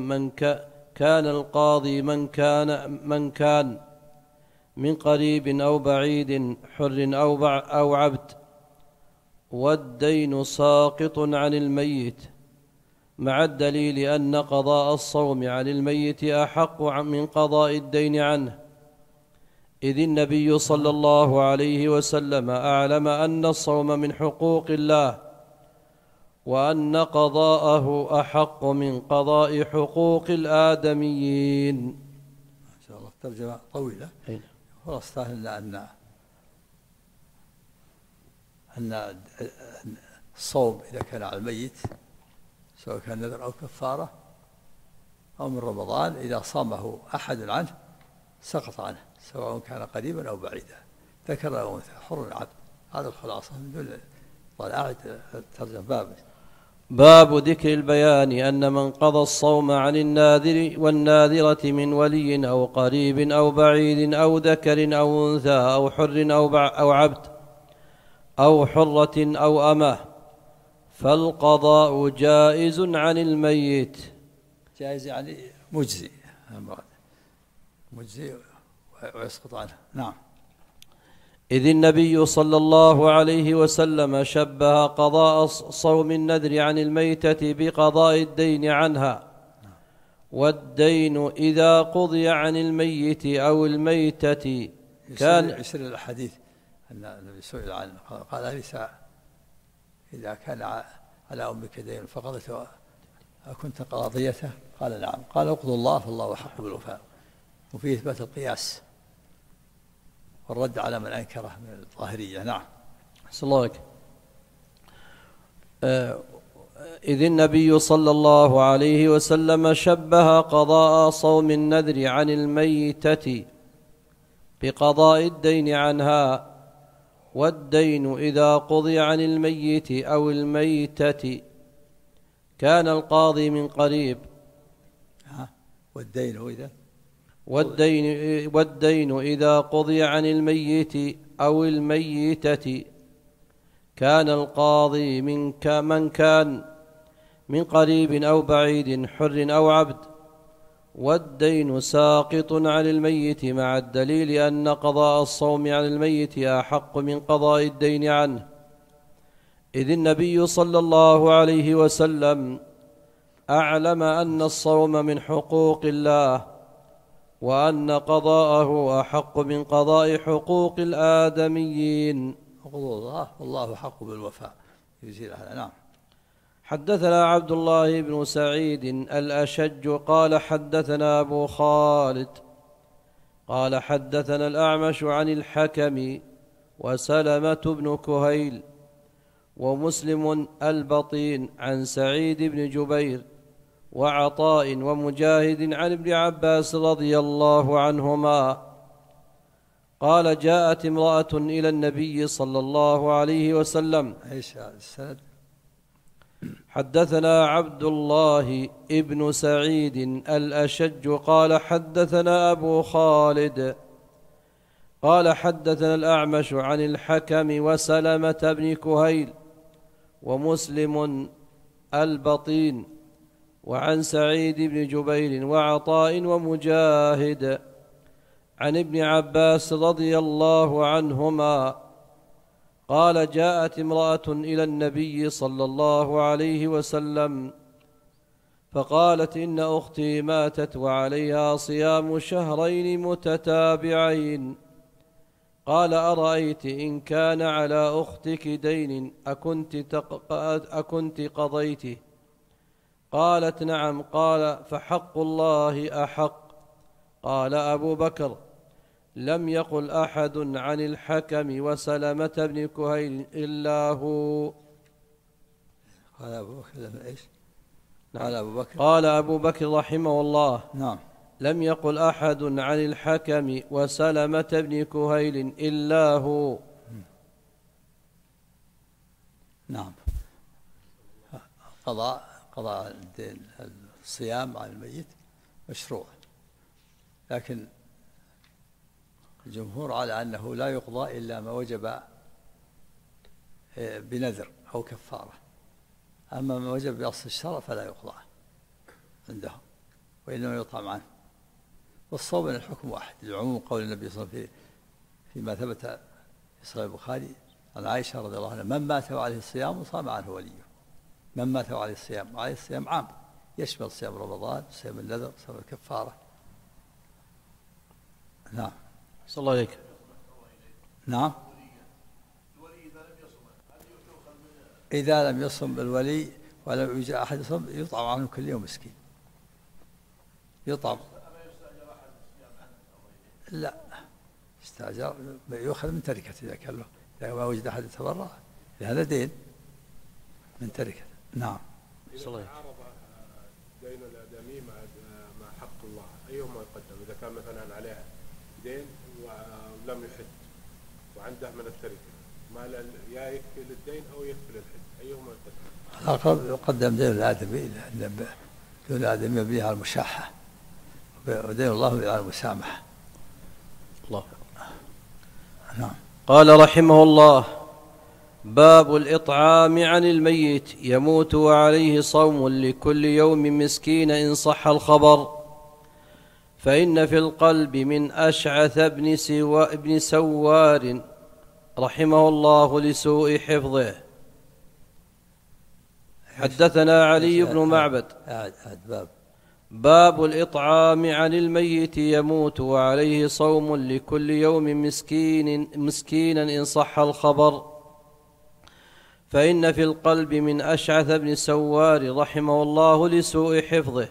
من كان من قريب أو بعيد حر أو عبد، والدين ساقط عن الميت، مع الدليل أن قضاء الصوم عن الميت أحق من قضاء الدين عنه، إذ النبي صلى الله عليه وسلم أعلم أن الصوم من حقوق الله، وأن قضاءه أحق من قضاء حقوق الآدميين. ما شاء الله، ترجمة طويلة. خلاصتها أن الصوم إذا كان على الميت سواء كان نذر أو كفارة أو من رمضان، إذا صامه أحد عنه سقط عنه، سواء كان قريبا أو بعيدا، ذكر أو أنثى، حر عبد. هذا الخلاصة من دون طالع الترجمة. باب ذكر البيان أن من قضى الصوم عن الناذر والناذرة من ولي أو قريب أو بعيد أو ذكر أو أنثى أو حر أو عبد أو حرة أو أمة فالقضاء جائز عن الميت. جائز يعني مجزي، مجزي ويسقط عنه. نعم. إذ النبي صلى الله عليه وسلم شبه قضاء صوم النذر عن الميتة بقضاء الدين عنها، والدين إذا قضي عن الميت أو الميتة كان يسر الحديث أن النبي سئل عنه قال: أليس إذا كان على أمك دين فقضت أكنت قاضيته؟ قال: نعم. قال: اقضوا الله فالله أحق بالوفاء. وفيه إثبات القياس والرد على من أنكره من الظاهرية. نعم. صلى الله عليه. إذ النبي صلى الله عليه وسلم شبه قضاء صوم النذر عن الميتة بقضاء الدين عنها، والدين إذا قضي عن الميت أو الميتة كان القاضي من قريب. والدين إذا قضي عن الميت أو الميتة كان القاضي من كان من قريب أو بعيد حر أو عبد. والدين ساقط عن الميت مع الدليل أن قضاء الصوم عن الميت أحق من قضاء الدين عنه، إذ النبي صلى الله عليه وسلم أعلم أن الصوم من حقوق الله، وأن قضاءه أحق من قضاء حقوق الآدميين. حقوق الله والله حق بالوفاء يزيل هذا. نعم. حدثنا عبد الله بن سعيد الأشج قال حدثنا أبو خالد قال حدثنا الأعمش عن الحكم وسلمة بن كهيل ومسلم البطين عن سعيد بن جبير وعطاء ومجاهد عن ابن عباس رضي الله عنهما قال جاءت امرأة إلى النبي صلى الله عليه وسلم. ايش السند؟ حدثنا عبد الله ابن سعيد الأشج قال حدثنا أبو خالد قال حدثنا الأعمش عن الحكم وسلمة بن كهيل ومسلم البطين وعن سعيد بن جبير وعطاء ومجاهد عن ابن عباس رضي الله عنهما قال جاءت امرأة إلى النبي صلى الله عليه وسلم فقالت إن أختي ماتت وعليها صيام شهرين متتابعين، قال أرأيت إن كان على أختك دين أكنت قضيته؟ قالت نعم. قال فحق الله أحق. قال أبو بكر لم يقل أحد عن الحكم وسلمة بن كهيل إلا هو. قال أبو بكر إيش؟ قال أبو بكر رحمه الله نعم لم يقل أحد عن الحكم وسلمة بن كهيل إلا هو. نعم. قضاء الصيام عن الميت مشروع، لكن الجمهور على أنه لا يقضى إلا ما وجب بنذر أو كفارة، أما ما وجب بأصل الشرع فلا يقضى عندهم وإنما يطعم عنه. والصوم من الحكم واحد لعموم قول النبي صلى الله عليه وسلم فيما ثبت في صحيح البخاري عن عائشة رضي الله عنها من مات وعليه الصيام صام عنه وليه. من مات وعليه الصيام، وعليه الصيام عام يشمل صيام رمضان صيام النذر صيام الكفارة. نعم. صلى الله عليك. نعم. إذا لم يصم الولي ولم يوجد أحد يصم يطعم عنه كل يوم مسكين. يطعم. لا استأجر يؤخذ من تركته إذا كان له، إذا ما وجد أحد يتبرع هذا دين من تركته. نعم. إذا تعارض دين الآدمي مع حق الله أيهما يقدم؟ إذا كان مثلا عليه دين ولم يحد وعنده من التركة ما يا يكفي للدين أو يكفي للحد، أيهما يقدم؟ الأقرب يقدم دين الآدمي، دين الآدمي يبنيه على المشاحة ودين الله على المسامحة. الله. نعم. قال رحمه الله باب الإطعام عن الميت يموت وعليه صوم لكل يوم مسكين إن صح الخبر، فإن في القلب من أشعث بن سوار رحمه الله لسوء حفظه. حدثنا علي بن معبد. باب الإطعام عن الميت يموت وعليه صوم لكل يوم مسكينا إن صح الخبر، فإن في القلب من أشعث بن سوار رحمه الله لسوء حفظه.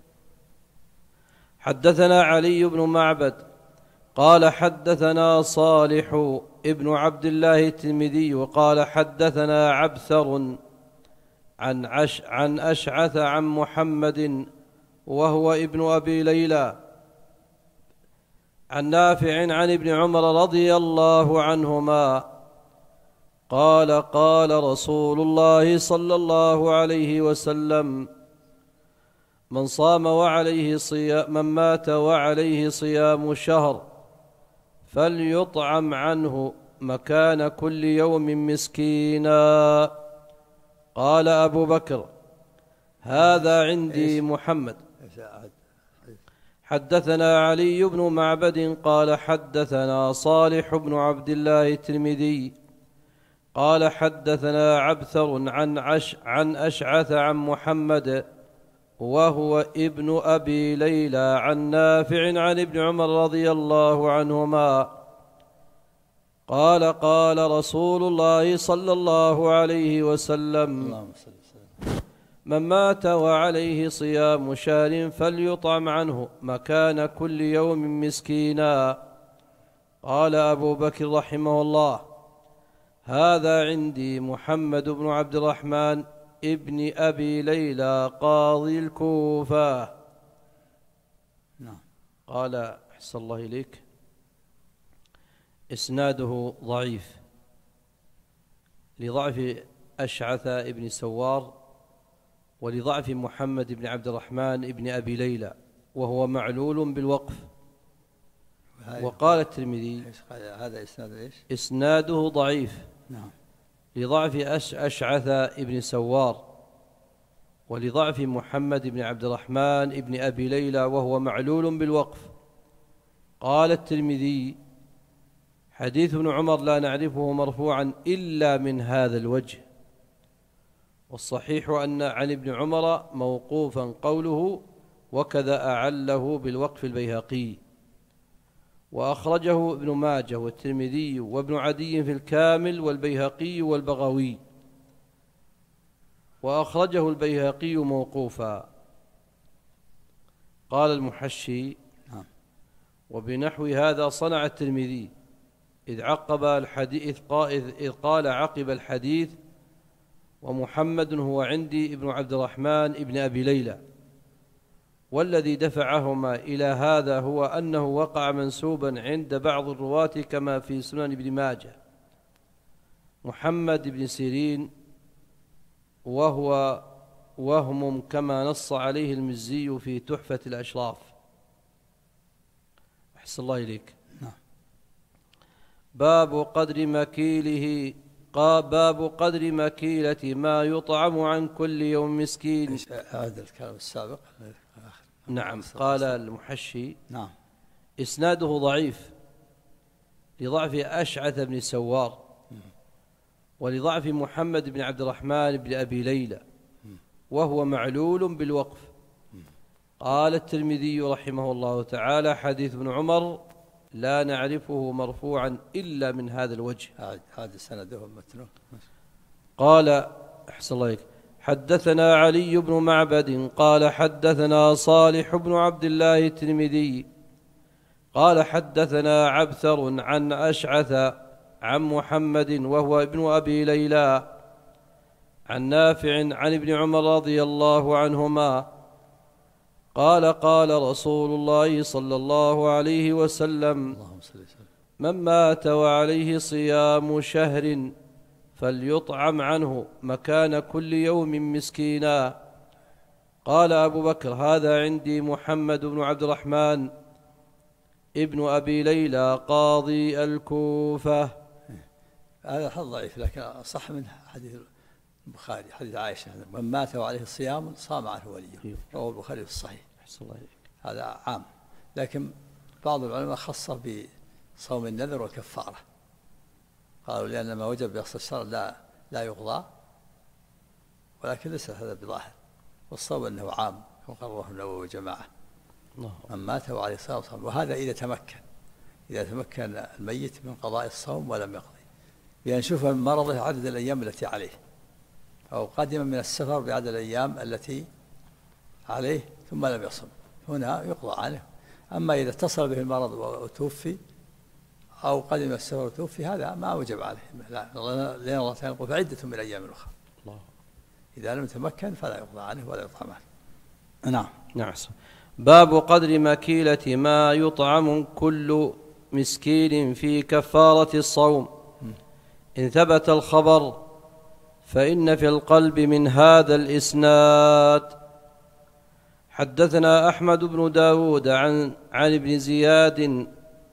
حدثنا علي بن معبد قال حدثنا صالح ابن عبد الله الترمذي قال حدثنا عبثر عن أشعث عن محمد وهو ابن أبي ليلى عن نافع عن ابن عمر رضي الله عنهما قال قال رسول الله صلى الله عليه وسلم: من مات وعليه صيام شهر فليطعم عنه مكان كل يوم مسكينا. قال أبو بكر: هذا عندي محمد. حدثنا علي بن معبد قال حدثنا صالح بن عبد الله الترمذي قال حدثنا عبثر عن أشعث عن محمد وهو ابن أبي ليلى عن نافع عن ابن عمر رضي الله عنهما قال قال رسول الله صلى الله عليه وسلم: من مات وعليه صيام شهر فليطعم عنه مكان كل يوم مسكينا. قال أبو بكر رحمه الله: هذا عندي محمد بن عبد الرحمن ابن أبي ليلى قاضي الكوفة. نعم. قال أحسن الله إليك: إسناده ضعيف لضعف أشعث ابن سوار ولضعف محمد بن عبد الرحمن ابن أبي ليلى وهو معلول بالوقف. وقال الترمذي: هذا إسناده إيش؟ إسناده ضعيف. نعم. لضعف أشعث ابن سوار ولضعف محمد بن عبد الرحمن ابن أبي ليلى وهو معلول بالوقف. قال الترمذي: حديث ابن عمر لا نعرفه مرفوعا إلا من هذا الوجه، والصحيح أن عن ابن عمر موقوفا قوله، وكذا أعله بالوقف البيهقي. وأخرجه ابن ماجه والترمذي وابن عدي في الكامل والبيهقي والبغوي، وأخرجه البيهقي موقوفا. قال المحشي: وبنحو هذا صنع الترمذي إذ قال عقب الحديث: ومحمد هو عندي ابن عبد الرحمن ابن أبي ليلى. والذي دفعهما إلى هذا هو أنه وقع منسوبا عند بعض الرواة كما في سنن ابن ماجه محمد بن سيرين، وهو وهم كما نص عليه المزي في تحفة الأشراف. أحسن الله إليك. باب قدر مكيلة ما يطعم عن كل يوم مسكين. هذا الكلام السابق. نعم. قال المحشي: نعم. إسناده ضعيف لضعف أشعث بن سوار ولضعف محمد بن عبد الرحمن بن أبي ليلى وهو معلول بالوقف. قال الترمذي رحمه الله تعالى: حديث ابن عمر لا نعرفه مرفوعا إلا من هذا الوجه. هذا سنده متنه. قال أحسن الله إليك: حدثنا علي بن معبد قال حدثنا صالح بن عبد الله الترمذي قال حدثنا عبثر عن أشعث عن محمد وهو ابن أبي ليلى عن نافع عن ابن عمر رضي الله عنهما قال قال رسول الله صلى الله عليه وسلم: من مات وعليه صيام شهر فليطعم عنه مكان كل يوم مسكينا. قال أبو بكر: هذا عندي محمد بن عبد الرحمن ابن أبي ليلى قاضي الكوفة. هذا حديث ضعيف، لكن صح من حديث البخاري حديث عائشة: من مات وعليه صيام صام عنه وليه. رواه البخاري في الصحيح. هذا عام، لكن بعض العلماء خصه بصوم النذر والكفارة، قالوا لأن ما وجب بأصل الشرع لا يقضى، ولكن ليس هذا بظاهر، والصوم أنه عام كما قرره النووي وجماعة. من مات وعليه صيام صام. وهذا إذا تمكن الميت من قضاء الصوم ولم يقضي، بأن يشوف من مرضه عدد الأيام التي عليه، أو قدم من السفر بعدد الأيام التي عليه ثم لم يصم، هنا يقضى عنه. أما إذا اتصل به المرض وتوفي أو قدم السفر وتوفي، هذا ما وجب عليه، لأن الله تعالى يقول: فعدة من أيام أخرى. إذا لم يتمكن فلا يقضى عنه ولا يطعم عنه. نعم. باب قدر مكيلة ما يطعم كل مسكين في كفارة الصوم إن ثبت الخبر فإن في القلب من هذا الإسناد. حدثنا أحمد بن داود عن ابن زياد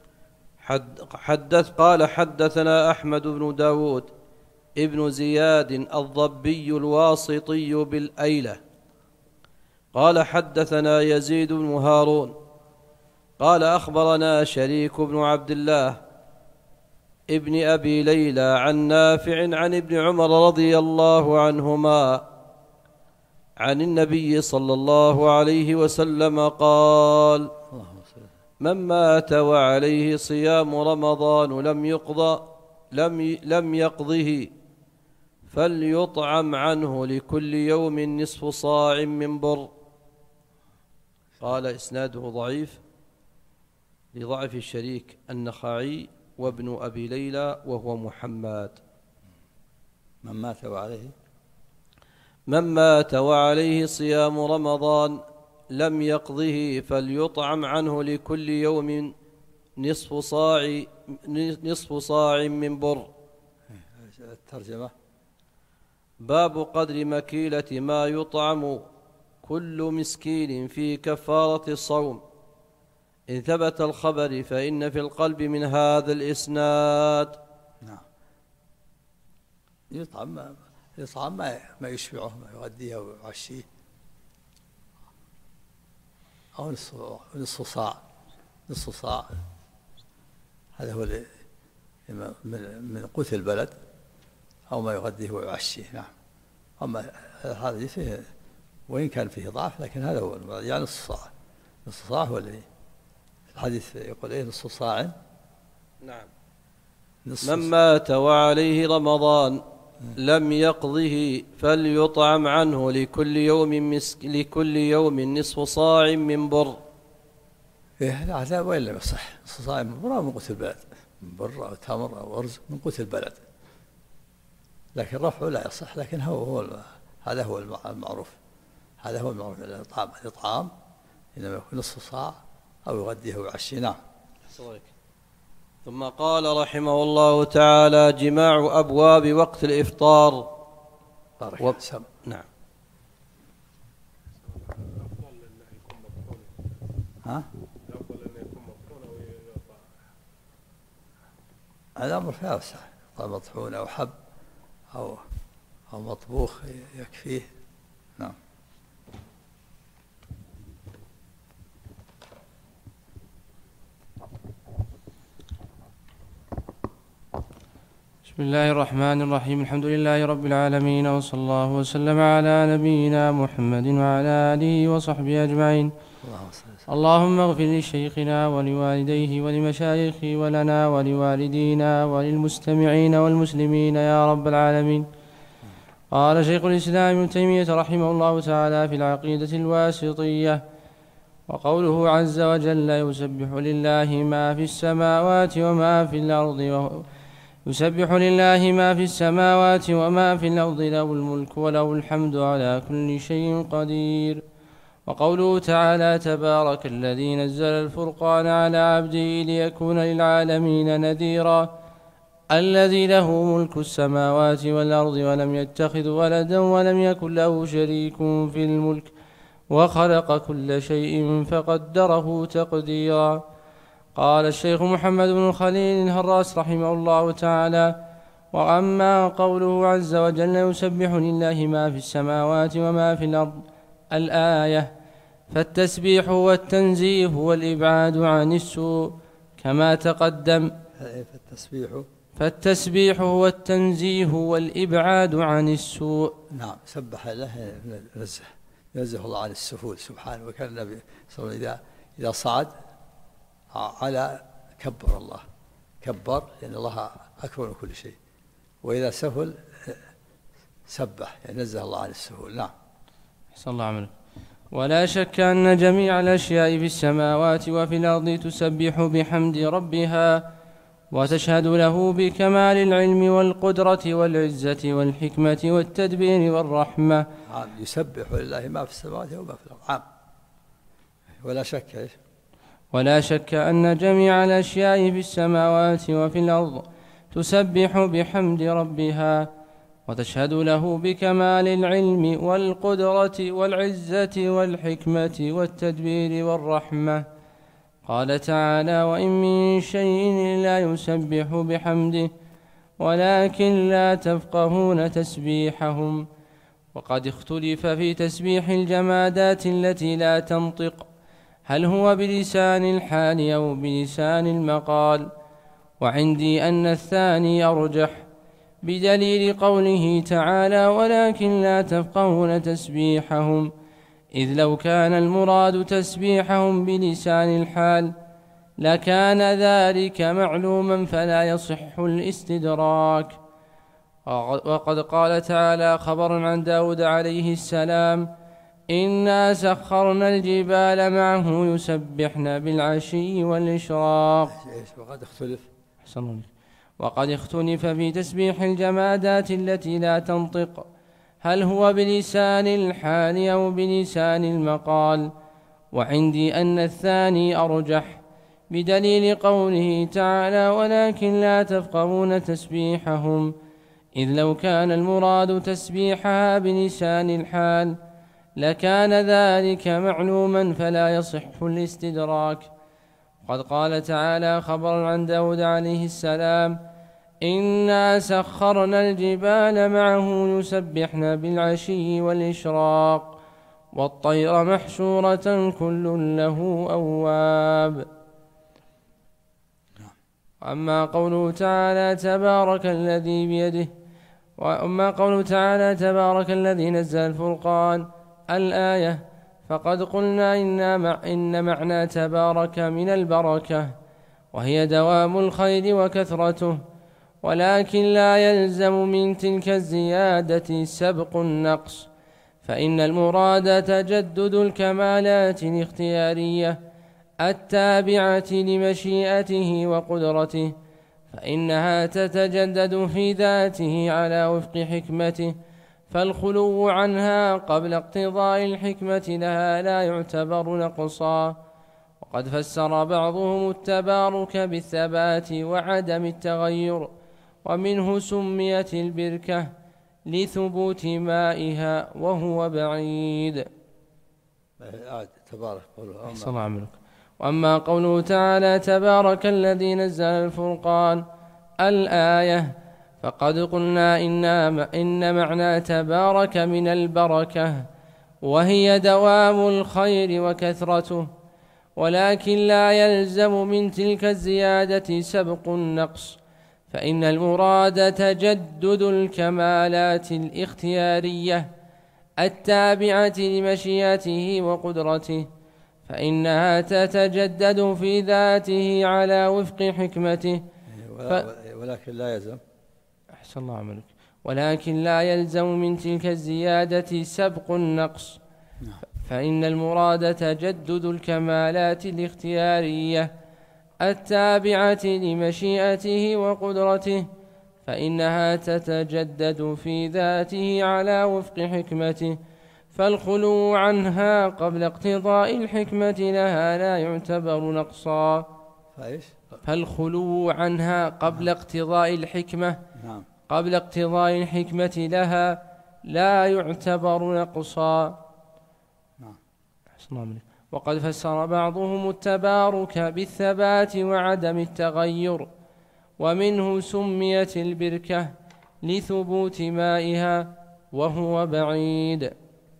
قال حدثنا أحمد بن داود ابن زياد الضبي الواسطي بالأيلة قال حدثنا يزيد بن هارون قال أخبرنا شريك بن عبد الله ابن أبي ليلى عن نافع عن ابن عمر رضي الله عنهما عن النبي صلى الله عليه وسلم قال: من مات وعليه صيام رمضان لم يقضه فليطعم عنه لكل يوم نصف صاع من بر. قال إسناده ضعيف لضعف الشريك النخعي وابن أبي ليلى وهو محمد. من مات وعليه صيام رمضان لم يقضه فليطعم عنه لكل يوم نصف صاع من بر. الترجمة: باب قدر مكيلة ما يطعم كل مسكين في كفارة الصوم. إن ثبت الخبر فإن في القلب من هذا الإسناد. نعم. يطعم ما يشبعه، ما يغذيه ويعشيه، أو نصف صاع. هذا هو من قوت البلد، أو ما يغذيه ويعشيه. نعم. أما هذا فيه، وإن كان فيه ضعف، لكن هذا هو يعني نصف صاع هو الذي الحديث يقول إيه نصف صاع. نعم. من مات وعليه رمضان لم يقضه فليطعم عنه لكل يوم نصف صاع من بر. لا وين لم يصح. نصف صاع من بر أو من قوت البلد، من بر أو تمر أو أرز من قوت البلد، لكن رفعه لا يصح. لكن هذا هو المعروف. هذا هو المعروف. الإطعام إنما يكون نصف صاع أو يغذيه ويعشيه. نعم. ثم قال رحمه الله تعالى: جماع أبواب وقت الإفطار. نعم. الأمر فيه وسع، مطحون أو حب أو مطبوخ يكفيه. نعم. بسم الله الرحمن الرحيم. الحمد لله رب العالمين، وصلى الله وسلم على نبينا محمد وعلى آله وصحبه أجمعين. اللهم اغفر لشيخنا ولوالديه ولمشايخه ولنا ولوالدينا وللمستمعين والمسلمين يا رب العالمين. قال شيخ الإسلام ابن تيمية رحمه الله تعالى في العقيدة الواسطية: وقوله عز وجل: يسبح لله ما في السماوات وما في الأرض يسبح لله ما في السماوات وما في الأرض له الملك وله الحمد على كل شيء قدير. وقوله تعالى: تبارك الذي نزل الفرقان على عبده ليكون للعالمين نذيرا. الذي له ملك السماوات والأرض ولم يتخذ ولدا ولم يكن له شريك في الملك وخلق كل شيء فقدره تقديرا. قال الشيخ محمد بن خليل الهراس رحمه الله تعالى: وأما قوله عز وجل: يسبح لله ما في السماوات وما في الأرض، الآية، فالتسبيح والتنزيه والإبعاد عن السوء كما تقدم. فالتسبيح والتنزيه والإبعاد عن السوء. نعم. سبح له، نزه الله عن السفول سبحانه. وكان النبي صلى الله عليه وسلم إذا صعد على كبر الله، كبر لأن الله أكبر من كل شيء، وإذا سفل سبح، يعني نزه الله عن السفول. نعم. أحسن الله عمله. ولا شك أن جميع الأشياء في السماوات وفي الأرض تسبح بحمد ربها وتشهد له بكمال العلم والقدرة والعزة والحكمة والتدبير والرحمة. يسبح لله ما في السماوات وما في الأرض. ولا شك أن جميع الأشياء في السماوات وفي الأرض تسبح بحمد ربها وتشهد له بكمال العلم والقدرة والعزة والحكمة والتدبير والرحمة. قال تعالى: وإن من شيء لا يسبح بحمده ولكن لا تفقهون تسبيحهم. وقد اختلف في تسبيح الجمادات التي لا تنطق، هل هو بلسان الحال أو بلسان المقال، وعندي أن الثاني أرجح، بدليل قوله تعالى: ولكن لا تفقهون تسبيحهم، إذ لو كان المراد تسبيحهم بلسان الحال لكان ذلك معلوما فلا يصح الاستدراك. وقد قال تعالى خبرا عن داود عليه السلام: إنا سخرنا الجبال معه يسبحن بالعشي والإشراق. وقد اختلف في تسبيح الجمادات التي لا تنطق، هل هو بلسان الحال أو بلسان المقال، وعندي أن الثاني أرجح، بدليل قوله تعالى: ولكن لا تفقهون تسبيحهم، إذ لو كان المراد تسبيحها بلسان الحال لكان ذلك معلوما فلا يصح الاستدراك. قد قال تعالى خبرا عن داود عليه السلام: إنا سخرنا الجبال معه يسبحن بالعشي والإشراق، والطير محشورة كل له أواب. أما قوله تعالى: تبارك الذي بيده، وأما قوله تعالى: تبارك الذي نزل الفرقان الآية، فقد قلنا إن معنى تبارك من البركة، وهي دوام الخير وكثرته، ولكن لا يلزم من تلك الزيادة سبق النقص، فإن المراد تجدد الكمالات الاختيارية التابعة لمشيئته وقدرته، فإنها تتجدد في ذاته على وفق حكمته، فالخلو عنها قبل اقتضاء الحكمة لها لا يعتبر نقصا. وقد فسر بعضهم التبارك بالثبات وعدم التغير، ومنه سميت البركة لثبوت مائها وهو بعيد. تبارك قوله وأما قوله تعالى: تبارك الذي نزل الفرقان الآية، فقد قلنا إن معنى تبارك من البركة، وهي دوام الخير وكثرته، ولكن لا يلزم من تلك الزيادة سبق النقص، فإن المراد تجدد الكمالات الاختيارية التابعة لمشيئته وقدرته، فإنها تتجدد في ذاته على وفق حكمته، ولكن لا يلزم أحسن الله عملك، ولكن لا يلزم من تلك الزيادة سبق النقص، فإن المراد تجدد الكمالات الاختيارية التابعة لمشيئته وقدرته، فإنها تتجدد في ذاته على وفق حكمته، فالخلو عنها قبل اقتضاء الحكمة لها لا يعتبر نقصا. فالخلو عنها قبل اقتضاء الحكمة قبل اقتضاء الحكمة لها لا يعتبر نقصا. وقد فسر بعضهم التبارك بالثبات وعدم التغير، ومنه سميت البركة لثبوت مائها وهو بعيد.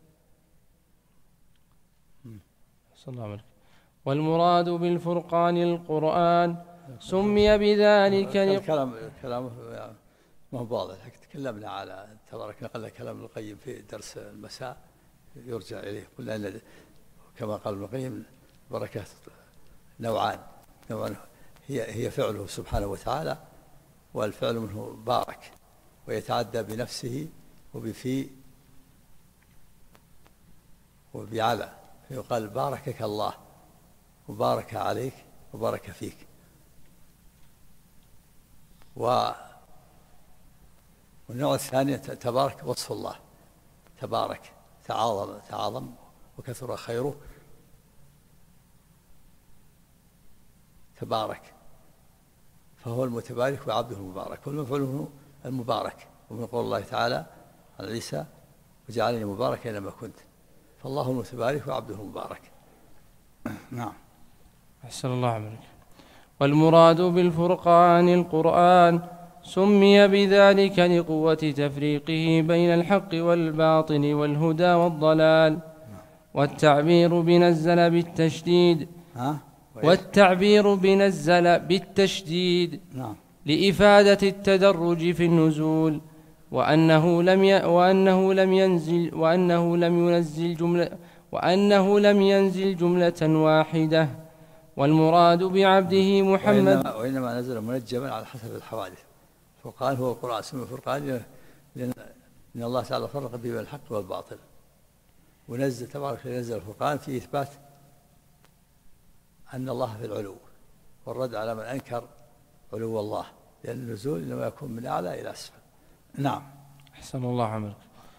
والمراد بالفرقان القرآن سمي بذلك الكلام ما هو واضح. تكلمنا على تبارك، نقلنا كلام ابن القيم في درس المساء يرجع إليه. قلنا أن كما قال ابن القيم بركات نوعان هي فعله سبحانه وتعالى، والفعل منه بارك ويتعدى بنفسه وبفي وبعلى، فيقال باركك الله وبارك عليك وبارك فيك. والنوع الثاني تبارك وصف الله، تبارك تعاظم وكثر خيره، تبارك. فهو المتبارك وعبده المبارك، والمفعول منه المبارك، ومن قول الله تعالى عن عيسى وجعلني مباركا أينما كنت، فالله المتبارك وعبده المبارك. نعم. أحسن الله عملك. والمراد بالفرقان القرآن، سمي بذلك لقوة تفريقه بين الحق والباطل والهدى والضلال، والتعبير بنزل بالتشديد لإفادة التدرج في النزول، وأنه لم ينزل جملة واحدة. والمراد بعبده محمد، وإنما نزل منجما على حسب الحوادث. الفرقان هو القرآن، سمي الفرقان لأن الله تعالى فرق بين الحق والباطل، ونزل تبارك نزل الفرقان في إثبات أن الله في العلو، والرد على من أنكر علو الله، لأن النزول إنما يكون من أعلى إلى أسفل. نعم. أحسن الله عملك.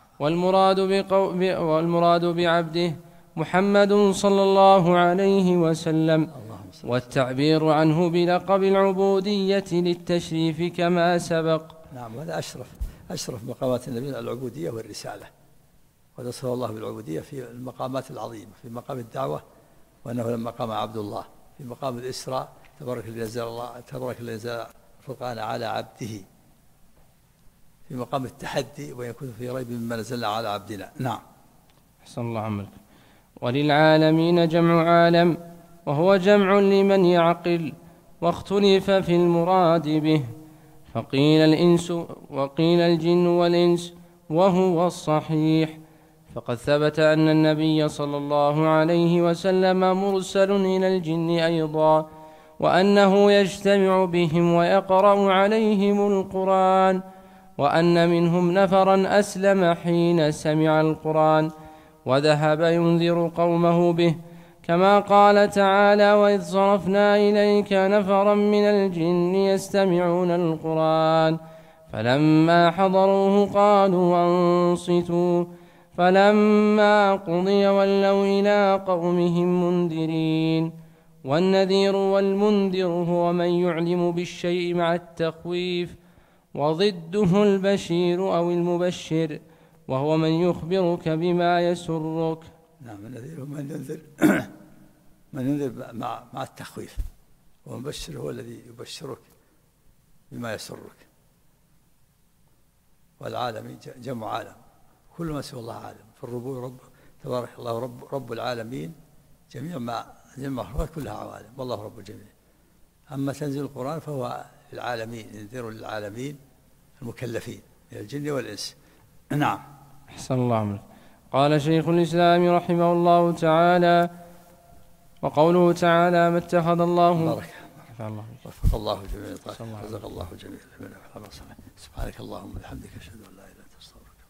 والمراد بعبده محمد صلى الله عليه وسلم، والتعبير عنه بلقب العبودية للتشريف كما سبق. نعم. هذا أشرف مقامات النبي العبودية والرسالة، وقد وصفه الله بالعبودية في المقامات العظيمة، في مقام الدعوة وأنه لما قام عبد الله، في مقام الإسراء تبارك الذي نزل الفرقان على عبده، في مقام التحدي وإن كنت في ريب مما نزلنا على عبدنا. نعم. أحسن الله عملك. وللعالمين جمع عالم، وهو جمع لمن يعقل، واختلف في المراد به، فقيل الإنس وقيل الجن والإنس، وهو الصحيح. فقد ثبت أن النبي صلى الله عليه وسلم مرسل إلى الجن أيضا، وأنه يجتمع بهم ويقرأ عليهم القرآن، وأن منهم نفرا أسلم حين سمع القرآن وذهب ينذر قومه به، كما قال تعالى: وإذ صرفنا إليك نفرا من الجن يستمعون القرآن فلما حضروه قالوا أنصتوا، فلما قضي ولوا إلى قومهم منذرين. والنذير والمنذر هو من يعلم بالشيء مع التخويف، وضده البشير أو المبشر، وهو من يخبرك بما يسرك. نعم. النذير من ينذر مع التخويف، والمبشر هو الذي يبشرك بما يسرك. والعالم جمع عالم، كل ما سوى الله عالم، فالربوع تبارك الله رب العالمين، جميع المخلوقات كلها عوالم، والله رب الجميع. أما تنزيل القرآن فهو للعالمين، ينذر للعالمين المكلفين من الجن والإنس. نعم. أحسن الله عملك. قال شيخ الإسلام رحمه الله تعالى: وقوله تعالى: ما اتخذ الله وفق الله جميع، رزق الله جميع. سبحانك اللهم وبحمدك، أشهد أن لا إله إلا أنت، أستغفرك.